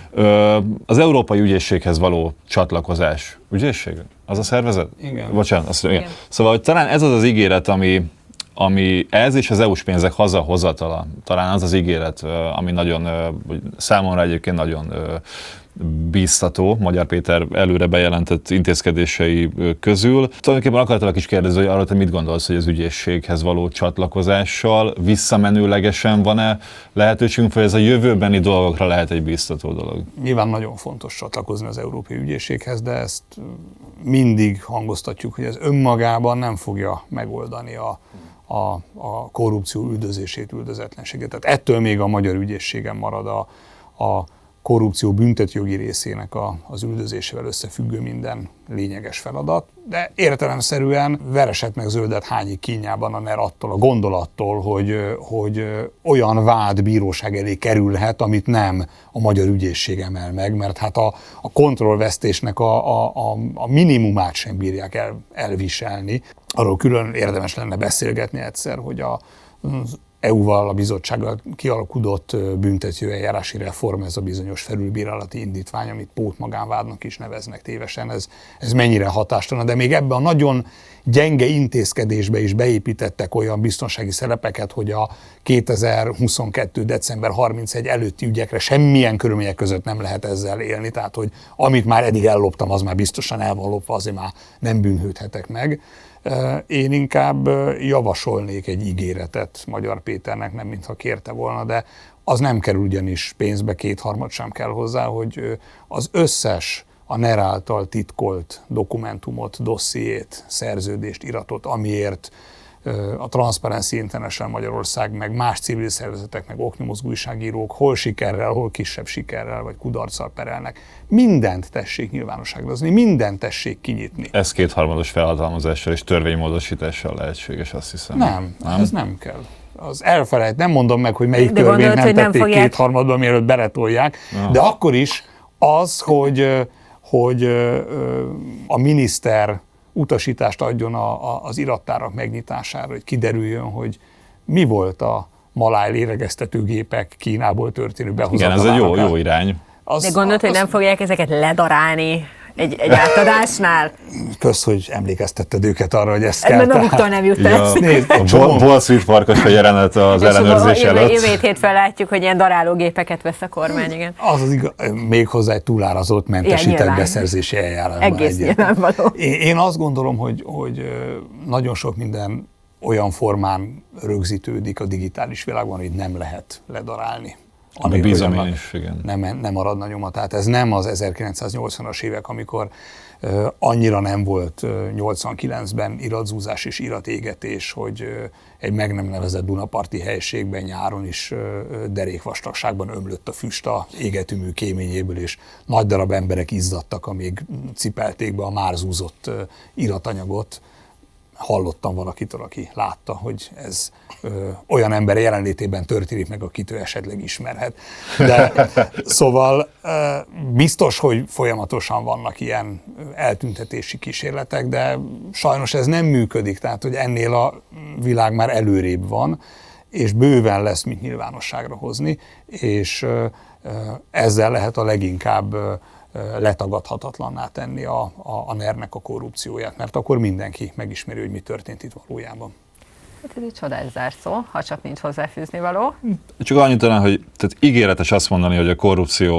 Az Európai Ügyészséghez való csatlakozás. Ügyészség? Az a szervezet? Igen. Bocsánat, azt, igen. Szóval, hogy talán ez az az ígéret, ami ami ez és az é u-s pénzek hazahozatala, talán az az ígéret, ami nagyon, számomra egyébként nagyon bíztató, Magyar Péter előre bejelentett intézkedései közül. Tulajdonképpen akartalak is kérdezni, hogy arról te mit gondolsz, hogy az ügyészséghez való csatlakozással visszamenőlegesen van-e lehetőségünk, vagy ez a jövőbeni dolgokra lehet egy bíztató dolog? Nyilván nagyon fontos csatlakozni az Európai Ügyészséghez, de ezt mindig hangoztatjuk, hogy ez önmagában nem fogja megoldani a A, a korrupció üldözését, üldözetlenséget. Tehát ettől még a magyar ügyészségen marad a, a korrupció büntetőjogi részének a, az üldözésével összefüggő minden lényeges feladat, de értelemszerűen vereset meg zöldet hányik kínjában a NER attól a gondolattól, hogy, hogy olyan vád bíróság elé kerülhet, amit nem a magyar ügyészség emel meg, mert hát a, a kontrollvesztésnek a, a, a, a minimumát sem bírják el, elviselni. Arról külön érdemes lenne beszélgetni egyszer, hogy a é u-val, a bizottsággal kialakulott büntetőeljárási reform, ez a bizonyos felülbírálati indítvány, amit pótmagánvádnak is neveznek tévesen, ez, ez mennyire hatástalan, de még ebben a nagyon gyenge intézkedésbe is beépítettek olyan biztonsági szerepeket, hogy a kétezer-huszonkettő. december harmincegy előtti ügyekre semmilyen körülmények között nem lehet ezzel élni, tehát hogy amit már eddig elloptam, az már biztosan el van lopva, azért már nem bűnhődhetek meg. Én inkább javasolnék egy ígéretet Magyar Péternek, nem mintha kérte volna, de az nem kerül ugyanis pénzbe, kétharmad sem kell hozzá, hogy az összes a NER által titkolt dokumentumot, dossziét, szerződést, iratot, amiért a Transparency International Magyarország, meg más civil szervezetek, meg oknyomozó újságírók hol sikerrel, hol kisebb sikerrel, vagy kudarccal perelnek. Mindent tessék nyilvánosságra hozni, mindent tessék kinyitni. Ez kétharmados felhatalmazással és törvénymódosítással lehetséges, azt hiszem. Nem, nem? ez nem kell. Az elfelejt, nem mondom meg, hogy melyik de törvényt gondolod, nem hogy tették nem fogják... kétharmadban, mielőtt beletolják, no. De akkor is az, hogy, hogy a miniszter utasítást adjon a, a, az irattárak megnyitására, hogy kiderüljön, hogy mi volt a maláj lélegeztetőgépek Kínából történő behozatalának. Igen, ez egy jó, jó irány. Az, De gondolod, az, hogy nem fogják ezeket ledarálni egy, egy átadásnál? Kösz, hogy emlékeztetted őket arra, hogy ezt kell. Mert maguktól nem jut ja, a Wall Street farkas a jelenet az ellenőrzés előtt. Jövő hétfén látjuk, hogy ilyen darálógépeket vesz a kormány, igen. Az az igaz, még hozzá egy túlárazott mentesített beszerzési eljárásban. Egész nyilvánvaló. Én, én azt gondolom, hogy, hogy nagyon sok minden olyan formán rögzítődik a digitális világban, hogy nem lehet ledarálni. Ami bízom én is, igen. Nem, nem maradna nyoma. Tehát ez nem az ezerkilencszáznyolcvanas évek, amikor uh, annyira nem volt uh, nyolcvankilencben iratzúzás és iratégetés, hogy uh, egy meg nem nevezett dunaparti helységben nyáron is uh, derékvastagságban ömlött a füst a égetőmű kéményéből, és nagy darab emberek izzadtak, amíg cipelték be a már zúzott uh, iratanyagot. Hallottam valakitől, aki látta, hogy ez ö, olyan ember jelenlétében történik meg, akit ő esetleg ismerhet. De szóval ö, biztos, hogy folyamatosan vannak ilyen eltüntetési kísérletek, de sajnos ez nem működik, tehát hogy ennél a világ már előrébb van, és bőven lesz mit nyilvánosságra hozni, és ö, ö, ezzel lehet a leginkább ö, letagadhatatlanná tenni a, a, a NER-nek a korrupcióját, mert akkor mindenki megismeri, hogy mi történt itt valójában. Hát ez egy csodás zárszó, ha csak nincs hozzáfűzni való. Csak annyit talán, hogy tehát ígéretes azt mondani, hogy a korrupció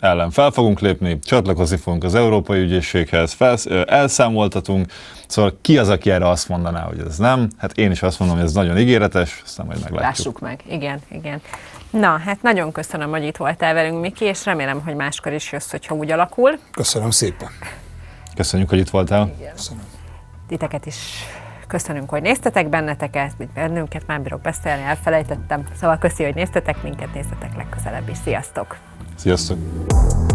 ellen fel fogunk lépni, csatlakozni fogunk az Európai Ügyészséghez, felsz, elszámoltatunk, szóval ki az, aki erre azt mondaná, hogy ez nem? Hát én is azt mondom, hogy ez nagyon ígéretes, aztán majd meglátjuk. Lássuk meg, igen, igen. Na, hát nagyon köszönöm, hogy itt voltál velünk, Miki, és remélem, hogy máskor is jössz, hogyha úgy alakul. Köszönöm szépen. Köszönjük, hogy itt voltál. Igen. Köszönöm. Titeket is köszönünk, hogy néztetek benneteket, mint bennünket, már bírok beszélni, elfelejtettem. Szóval köszi, hogy néztetek minket, néztetek legközelebb is. Sziasztok! Sziasztok!